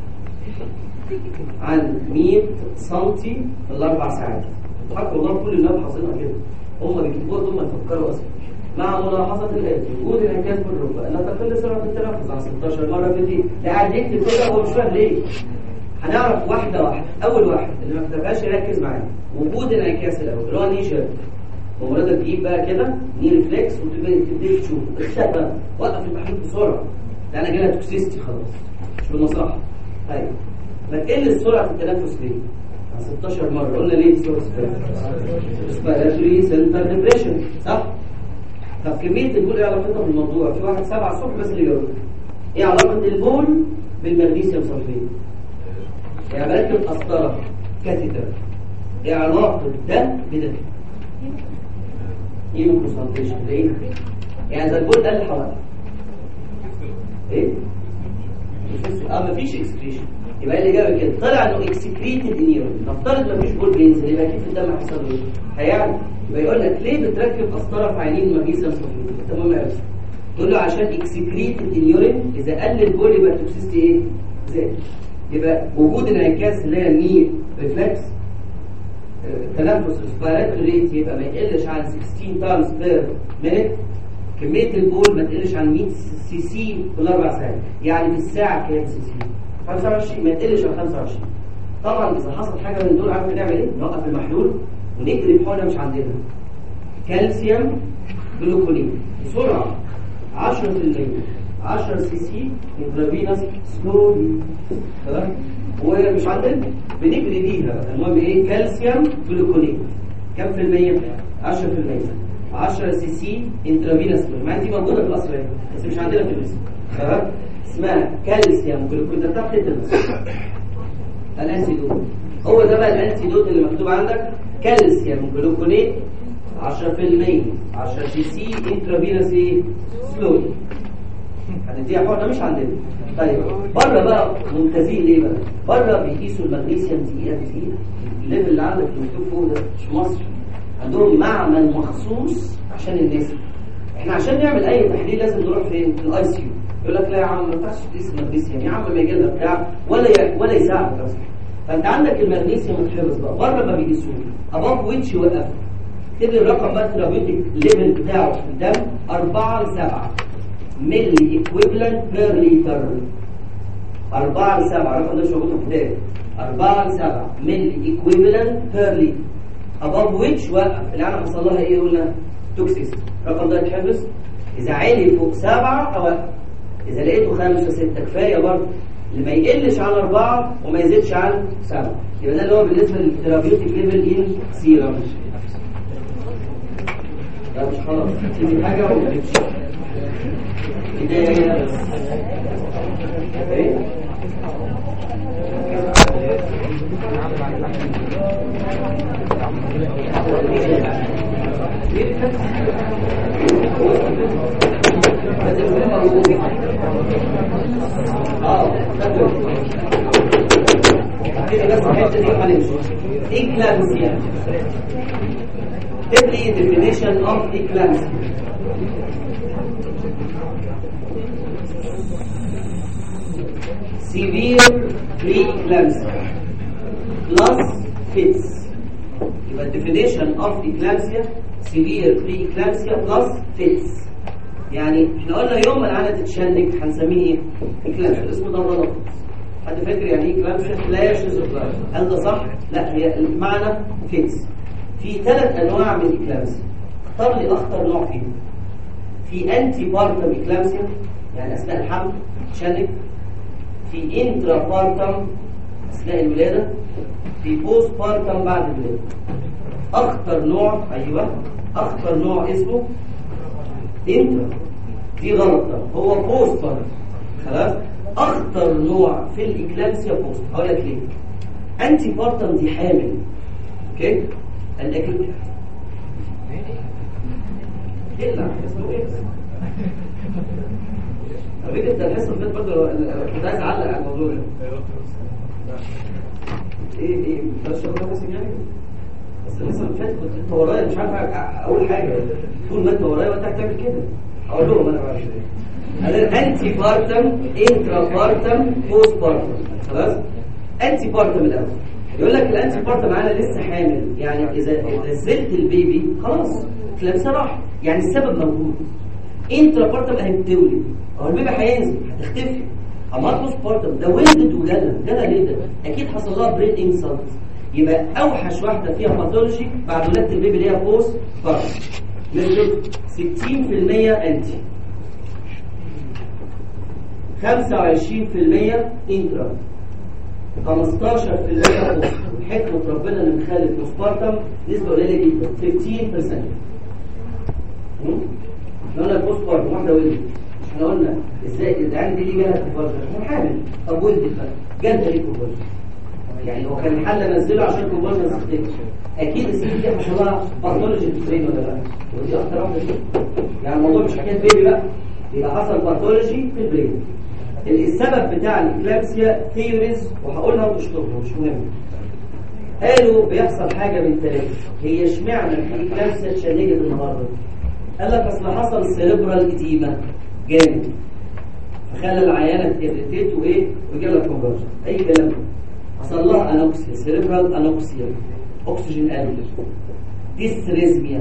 عن مئة سنتي في الاربع ساعات. حتى والله كل اللي حافظينها كده هم بيكتبوها دول ما يفكروا اصلا. مع ملاحظه الاتي وجود انعكاس بالركبه لا تقل سرعه التنفس عن ستاشر مره في الدقيقه. لا قاعد يكتب كده هو مش فاهم ليه. هنعرف واحده واحده. اول واحد اللي ما كتبهاش يركز معايا، وجود انعكاس الاول اللي هو ني شيب. ومراد تجيب بقى كده ني ريفلكس وتبتدي تشوف اختفى وقف المحلول بسرعه. ده انا جالها توكسيستي خلاص مش بالمصلحه. طيب ما تقل سرعه التنفس ليه؟ عن ستاشر مره قلنا ليه؟ ريسبيراتوري سنتر ديبريشن صح؟ طب كميه البول ايه علاقتها بالموضوع؟ في واحد سبعة الصبح بس اللي جاوب. ايه علاقه البول بالمغنيسيوم صلفيت؟ يعني بركب قسطره كاتيتر. ايه علاقه ده بده؟ ايه الكونسنتريشن ليه؟ يعني اذا البول قل حوالي ايه؟ اه مفيش اكسكريشن. يبقى اللي جاب كده طلع انه اكسكريتد نيورون. نفترض مفيش بول بينزل يبقى اكيد الدم هيحصل له هيعمل. يبقى يقول لك ليه بتركب قسطره في عينين المغنيسيوم صلفيت؟ تمام قوي. تقول له عشان اكسكريتد نيورون اذا قل البول يبقى التوكسيستي ايه؟ زاد. يبقى وجود انعكاس اللي هي الني ريفلكس تنفس ريسبيراتوري ريت يبقى ما يقلش عن ستاشر تايمز بير مينيت. كميه البول ما تقلش عن مية سي سي في الاربع ساعات. يعني في الساعه كام سي سي؟ خمسة وعشرين. ما يقلش عن خمسة وعشرين. طبعا اذا حصل حاجه من دول عارف نعمل ايه؟ نوقف المحلول ونجري بحقنه مش عندنا كالسيوم جلوكونين بسرعه عشرة في المية عشرة سي سي انترافينوس سلولي تمام. ومش عندنا بنجري بيها. المهم ايه؟ كالسيوم جلوكونين كم في المية؟ عشرة في المية عشرة سي سي انترافينوس سلولي. ما دي موجوده في الاصل هنا بس مش عندنا في الجسم تمام. اسمها كالسيوم جلوكونين. ده بتاع تيتانوس الانتيدوت. هو ده بقى الانتيدوت اللي مكتوب عندك كالسيوم جلوكونين عشرة في المية عشرة سي سي انترافينوس سلولي. هنديها حقنه مش عندنا. طيب بره بقى ممتازين ليه بقى؟ بره بيقيسوا المغنيسيوم دقيقه بدقيقه. الليفل اللي عندك اللي مكتوب فوق ده مش مصر. عندهم معمل مخصوص عشان الناس. احنا عشان نعمل اي تحليل لازم نروح فين؟ في الاي سي يو. يقول لك لا يا عم ما ينفعش تقيس المغنيسيوم يا عم ما يجي لك بتاع ولا ي... ولا يساعدك اصلا. فانت عندك المغنيسيوم اتحفظ بقى بره ما بيقيسوه. اباف ويتش يوقف. اكتب الرقم بقى الثيرابيوتيك ليفل بتاعه في الدم أربعة لسبعة ملي ايكويفالنت بير لتر. أربعة لسبعة الرقم ده مش موجود في الكتاب. أربعة لسبعة ملي ايكويفالنت بير لتر. اباف ويتش وقف. اللي انا حصل لها ايه؟ قلنا توكسيس. الرقم ده يتحفظ. اذا عالي فوق سبعة اوقف. اذا لقيته خمسة ستة كفايه برضه. اللي ما يقلش عن أربعة وما يزيدش عن سبعة. يبقى ده اللي هو بالنسبه للثيرابيوتيك ليفل ان سيرم. لا مش خلاص تيجي حاجه وتمشي بدايه بس ايه اه كده بس الحته دي هنمشي. اكلامسيا. اكتب لي definition of eclampsia. severe preeclampsia plus fits. يبقى definition of eclampsia severe preeclampsia plus fits. يعني احنا قلنا يوم ما العينه تتشنج هنسميه ايه؟ eclampsia. اسمه ده غلط. حد فاكر يعني ايه eclampsia؟ flashes of blood. هل ده صح؟ لا هي المعنى fits. في ثلاث انواع من الاكلامسيا. اختار لي اخطر نوع فيهم. في انتي بارتم اكلامسيا يعني اثناء الحمل تشنج. في انترا بارتم اثناء الولاده. في بوست بارتم بعد الولاده. اخطر نوع ايوه اخطر نوع اسمه انترا. دي غلط ده هو بوست بارتم. خلاص اخطر نوع في الاكلامسيا بوست. هقول لك ليه. انتي بارتم دي حامل اوكي. الاكل اقلع اسمه ايه؟ طب انت الحصه اللي فاتت برضه كنت عايز اعلق على الموضوع ده. ايه ايه ده الشغل ده بس يعني بس الحصه اللي فاتت كنت انت ورايا مش عارف اقول حاجه. طول ما انت ورايا وانت هتعمل كده اقول لهم انا بعمل ايه. انا انتي بارتم انترا بارتم بوست بارتم. خلاص انتي بارتم الاول. يقول لك الانتي بارتم معانا لسه حامل. يعني اذا اذا نزلت البيبي خلاص كلامسه راح، يعني السبب موجود. انترا بارتم اهي بتولد، اهو البيبي هينزل هتختفي. اما بوست بارتم ده ولدت وجالها، جالها ليه ده؟ اكيد حصل لها برين انسلت. يبقى اوحش واحده فيها باثولوجي بعد ولاده البيبي اللي هي بوست بارتم. نسبه ستين في المية انتي، خمسة وعشرين في المية انترا، خمستاشر في المية بوست. حكمه ربنا اللي مخلي البوست بارتم نسبه قليله جدا خمستاشر بالمية. احنا قلنا البوست بارتم واحده ولدت، احنا قلنا ازاي العيال دي جالها كونفرجن؟ هي حامل، طب ولدت بقى جالها ليه كونفرجن؟ يعني هو كان الحل انزله عشان كونفرجن تختفي. اكيد الست دي حصل لها باثولوجي في البرين ولا لا؟ ودي اكتر واحده فيهم. يعني الموضوع مش حكايه بيبي بقى، يبقى حصل باثولوجي في البرين. السبب بتاع الاكلامسيا ثيوريز وهقولها مش طبعا مش مهم. قالوا بيحصل حاجه من ثلاثه. هي اشمعنى الاكلامسيا اتشنجت النهارده؟ قال لك اصل حصل سيريبرال اديما جامد فخلى العيانه تيريتيت وايه وجالها كونفرجن. اي كلام. حصل لها انوكسيا، سيريبرال انوكسيا، اكسجين قليل، ديستريزميا.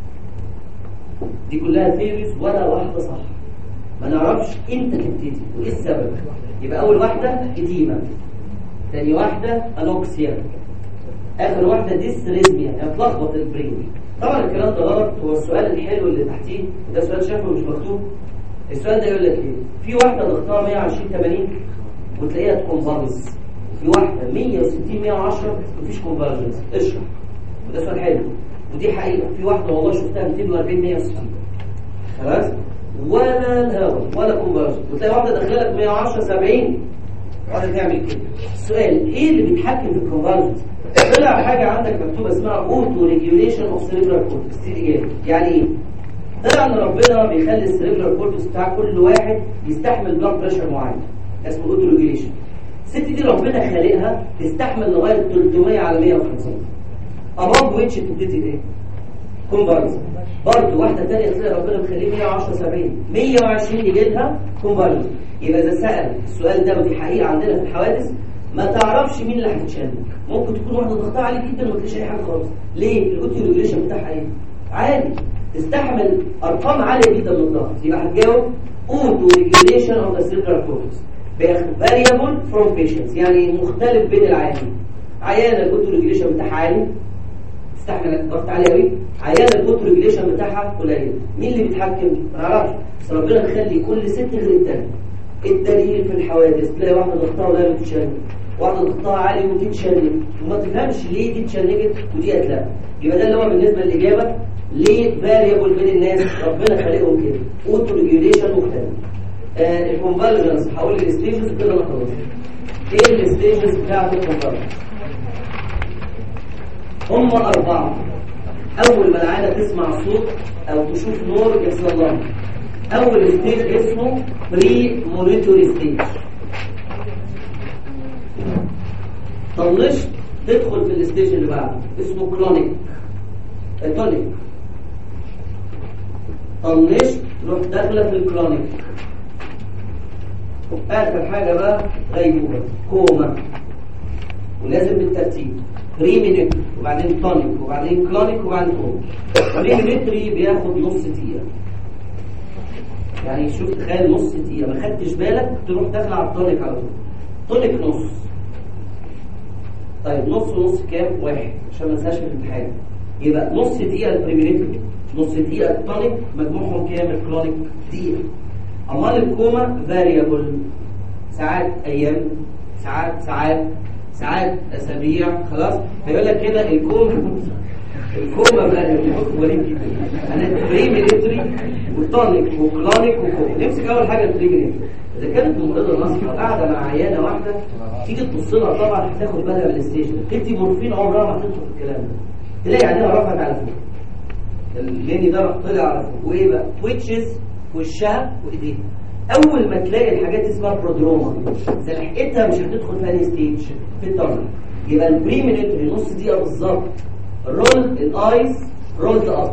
دي كلها ثيوريز ولا واحده صح. ما نعرفش امتى تبتدي وايه السبب. يبقى اول واحده اديما، ثاني واحده انوكسيا، اخر واحده ديستريزميا، يعني تلخبط البرين. طبعا الكلام ده غلط. هو السؤال الحلو اللي تحتيه وده سؤال شافه مش مكتوب. السؤال ده يقول لك ايه؟ في واحده ضغطها مية وعشرين ثمانين وتلاقيها كونفالس، في واحده مية وستين مية وعشرة مفيش كونفالجنس. اشرح. وده سؤال حلو ودي حقيقه. في واحده والله شفتها ميتين وأربعين مية وستين خلاص ولا الهوا ولا كونفالجنس، وتلاقي واحده داخله لك مية وعشرة سبعين واحده تعمل كده. السؤال ايه اللي بيتحكم في الكونفالجنس؟ طلع حاجه عندك مكتوبه اسمها اوتو ريجوليشن اوف سيريبرال كورتكس. دي يعني ايه؟ طلع ان ربنا بيخلي السيريبرال كورتكس بتاع كل واحد يستحمل بلاد بريشر معين اسمه اوتو ريجوليشن. الست دي ربنا خالقها تستحمل لغايه ثلاثمية على مية وخمسين. اباف ويتش بتبتدي ايه؟ كونفالجنس. برضه واحده ثانيه تلاقي ربنا مخليه مية وعشرة سبعين، مية وعشرين يجي لها كونفالجنس. يبقى اذا سال السؤال ده ودي حقيقه عندنا في الحوادث ما تعرفش مين اللي هتتشنج. ممكن تكون واحده ضغطها عالي جدا وما تلاقيش اي حاجه خالص. ليه؟ الاوتو ريجوليشن بتاعها ايه؟ عالي، تستحمل ارقام عاليه جدا من الضغط. يبقى هتجاوب اوتو ريجوليشن اوف ذا سيريبرال كورتكس فاريبل فروم بيشنتس، يعني مختلف بين العيانين. عيانه الاوتو ريجوليشن بتاعها عالي تستحمل ضغط عالي قوي، عيانه الاوتو ريجوليشن بتاعها قليل. مين اللي بيتحكم؟ ما نعرفش، بس ربنا مخلي كل ست غير الثانيه. الدليل في الحوادث تلاقي واحده ضغطها قليل وتتشنج، واحده ضغطها عالي وتتشنج، وما تفهمش ليه دي اتشنجت ودي لا. يبقى ده اللي هو بالنسبه للاجابه ليه فاريبل بين الناس ربنا خلقهم كده اوتو ريجوليشن مختلف. آه الكونفالجنس هقول الستيجز كده انا خلاص. ايه الستيجز بتاعت الكونفالجنس؟ هم اربعه. اول ما العينه تسمع صوت او تشوف نور يحصل لها اول ستيج اسمه بري مونيتوري ستيج. طنشت تدخل في الستيج اللي بعده اسمه كلونيك تونيك. طنشت تروح داخله في الكلونيك. اخر حاجه بقى غيبوبه كوما، ولازم بالترتيب بري مينيت وبعدين تونيك وبعدين كلونيك وبعدين كوما. بري مينيتري بياخد نص دقيقه، يعني شوف تخيل نص دقيقه ما خدتش بالك تروح داخله على التونيك على طول. تونيك نص. طيب نص ونص كام؟ واحد عشان ما انساش في الامتحان. يبقى نص دقيقه البريمينيتري، نص دقيقه التونيك، مجموعهم كام الكلونيك؟ دقيقه. امال الكوما فاريبل، ساعات ايام، ساعات ساعات ساعات اسابيع. خلاص فيقول لك كده الكوما الكوما فاريبل وليد جدا. انا بريمينيتري والتونيك وكلونيك وكوما. نمسك اول حاجه البريمينيتري. اذا كانت الممرضه ناصحه قاعده مع عيانه واحده تيجي تبص لها طبعا هتاخد بالها من الستيشن. تدي مورفين عمرها ما هتدخل في الكلام ده. تلاقي عينيها رفعت على فوق، الليني ده راح طلع على فوق، وايه بقى؟ تويتشز في وشها وايديها. اول ما تلاقي الحاجات اسمها برودروما اذا لحقتها مش هتدخل في انهي ستيج؟ في التونيك. يبقى البريمينيتري نص دقيقه بالظبط. رول الايز رول اب،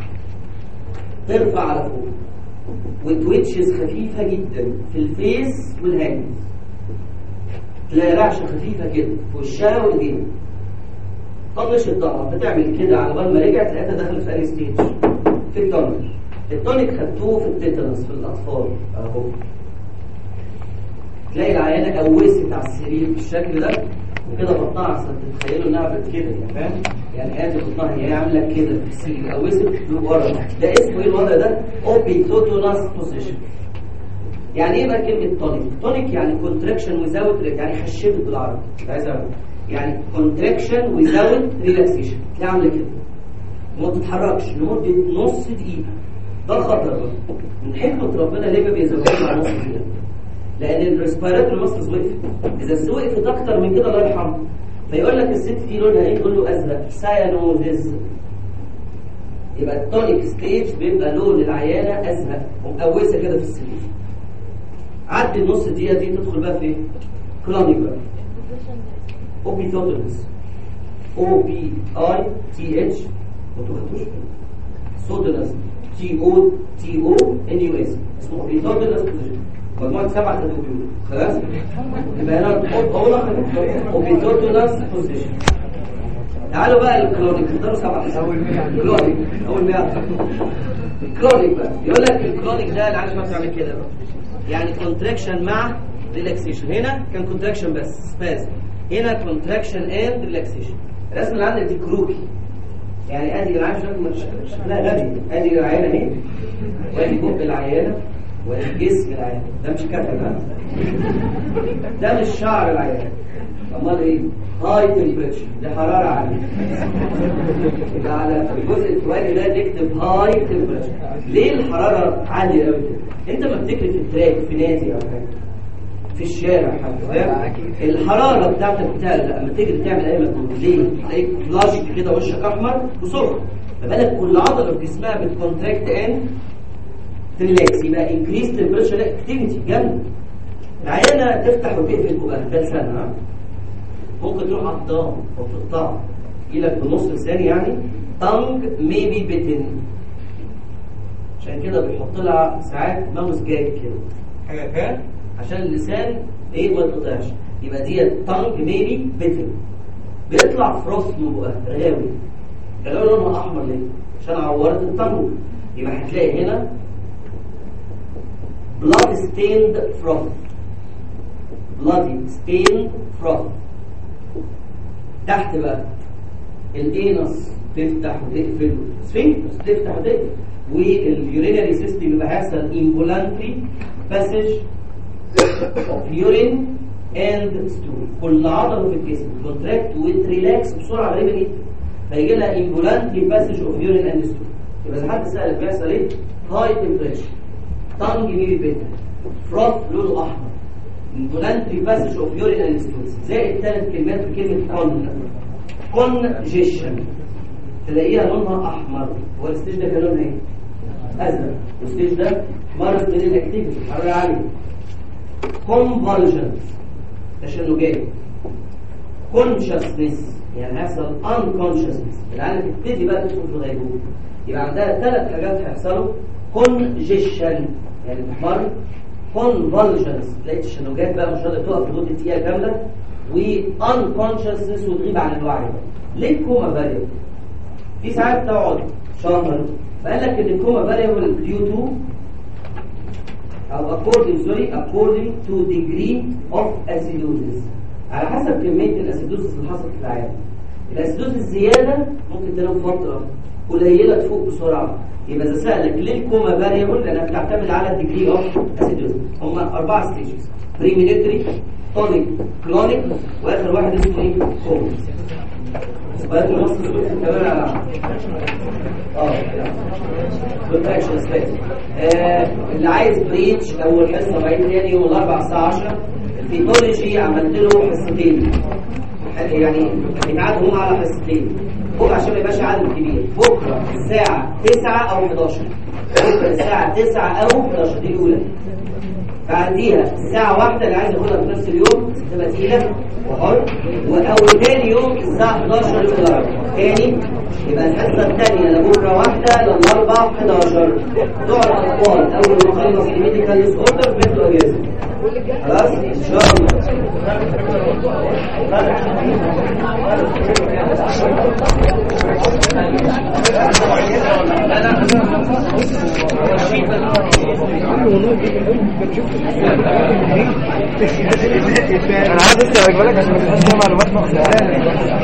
ترفع على فوق، والتويتشز خفيفه جدا في الفيس والهاند. تلاقي رعشه خفيفه كده في وشها وايديها. طنش الضغط بتعمل كده على بال ما رجعت لقيتها دخلت في اي ستيج. التونيك. التونيك خدتوه في التيتانس في الاطفال اهو. تلاقي العيانه قوست على السرير بالشكل ده وكده بطنها عشان تتخيلوا انها بت كده يعني فاهم؟ يعني ادي بطنها هي عامله كده في السرير قوست لورا. ده اسمه ايه الوضع ده؟ اوبيتوتوناس بوزيشن. يعني ايه بقى كلمه تونيك؟ تونيك يعني كونتراكشن ويزاوت، يعني خشبت بالعربي. عايز اقول يعني كونتراكشن ويزاوت ريلاكسيشن. تلاقي عامله كده وما تتحركش لمده نص دقيقه. ده الخطر بقى. من حكمه ربنا ليه ما بيزودوش على نص دقيقه؟ لان الريسبيراتوري ماسلز وقفت. اذا وقفت اكتر من كده الله يرحمها فيقول لك الست دي لونها ايه؟ تقول له ازرق سايانوزيس. يبقى التونيك ستيج بيبقى لون العيانه ازرق ومقوسه كده في السرير. عدي النص دقيقه دي تدخل بقى في ايه؟ كلونيك بقى اوبيتوتونس او بي اي تي اتش ما تاخدوش سودنس تي او تي او ان يو اس اسمه اوبيتوتونس مجموعه سبعه تدخلوا خلاص. يبقى انا اقول لك اوبيتوتونس بوزيشن. تعالوا بقى الكلونيك اختاروا سبعه. اول مية كلونيك اول مية الكلونيك بقى يقول لك الكلونيك ده اللي عايز ما تعمل كده بقى يعني كونتراكشن مع ريلاكسيشن. هنا كان كونتراكشن بس سباز، هنا كونتراكشن اند ريلاكسيشن. الرسمه اللي عندك دي كروكي يعني ادي العيان شكلها غبي. ادي العيانه اهي وادي بق العيانه وادي جسم العيانه. ده مش كتل ده مش شعر العيانه. امال ايه؟ هاي تمبريتشر دي حراره عاليه. يبقى على الجزء الفوقاني ده نكتب هاي تمبريتشر. ليه الحراره عاليه قوي كده؟ انت ما بتجري في التراك في نادي او حاجه في الشارع حتى الحراره بتاعتك بتعلى لما تجري تعمل اي مجهود. ليه؟ تلاقيك فلاش كده وشك احمر وسخن. فبالك كل عضله في جسمها بتكونتراكت ان ريلاكس. يبقى انكريس تمبريتشر اكتيفيتي جامده. العيانه تفتح وتقفل بقها ده لسانها ممكن تروح على الضام او تقطع يجيلك بنص لسان يعني تانج ميبي بيتن. عشان كده بيحط لها ساعات ماوس جاج كده حاجه كده عشان اللسان ايه ما يتقطعش. يبقى دي تانج ميبي بيتن. بيطلع فروست من بقها رغاوي. رغاوي لونها احمر ليه؟ عشان عورت التانج. يبقى هتلاقي هنا blood stained froth bloody stained froth. تحت بقى الانس تفتح وتقفل سفنكترز تفتح وتقفل واليورينري سيستم يبقى هيحصل امبولانتري باسج اوف يورين اند ستول. كل عضله في الجسم كونتراكت وتريلاكس بسرعه غريبه جدا فيجي لها امبولانتري باسج اوف يورين اند ستول. يبقى اذا حد سالك بيحصل ايه؟ هاي تمبريتشر تانج ميبي بيتا فروث لونه احمر امبولانتري باسج اوف يورين اند ستول. زائد ثلاث كلمات في كلمه كون كونجيشن تلاقيها لونها احمر. هو الستيج ده كان لونها ايه؟ ازرق. والستيج ده مرض من الاكتيفيتي حراره عاليه. كونفالجن تشنجات. كونشسنس يعني هيحصل انكونشسنس العيال تبتدي بقى تدخل في غيبوبه. يبقى عندها ثلاث حاجات هيحصلوا كونجيشن يعني تحمر. كونفالجنس تلاقي التشنجات بقى مش قادره تقف لمده دقيقه كامله. وانكونشسنس وتغيب عن الوعي. ليه الكوما فاريبل؟ في ساعات تقعد شهر فقال لك ان الكوما فاريبل ديو تو او according sorry according to degree of acidosis على حسب كميه الاسيدوزس اللي حصلت في العيان. الاسيدوزس زياده ممكن تنام فتره قليله تفوق بسرعه. يبقى اذا سالك ليه الكوما فاريبل لانها بتعتمد على الديجري اوف اسيدوزس. هم اربعه ستيجز بريمينيتري تونيك كلونيك واخر واحد اسمه ايه؟ كوما. بقى نص كمان على اه كونتراكشن سبيس. اللي عايز بريتش اول حصه بعيد تاني يوم الاربعاء الساعه عشرة. الفيتولوجي عملت له حصتين يعني بيتعادوا هم على حصتين بكره عشان ما يبقاش عدد كبير. بكره الساعه تسعة او حداشر. بكره الساعه تسعة او حداشر دي الاولى. بعديها الساعة واحدة اللي عايز ياخدها في نفس اليوم تبقى تقيلة وحر. وأول تاني يوم الساعة حداشر يوم الأربعاء تاني. يبقى الحصة الثانية لبكرة واحدة للأربعاء حداشر. بتوع الأطفال أول ما خلص الميديكال ديس أوردر بيدوا أجازة. خلاص إن شاء الله. انا عايز اسالك بالك عشان ما تبقاش فيها معلومات مخزنه.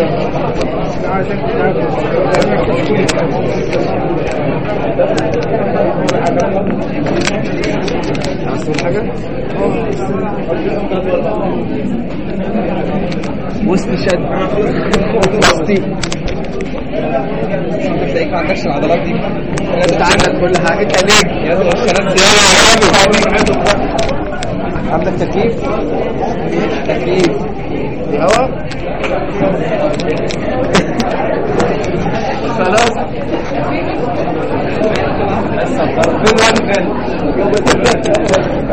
وسط شد وسطي تلاقيك ما عندكش العضلات دي. انت عندك كل حاجه. انت ليه يا خلاص يلا عندك تكييف تكييف هوا خلاص فين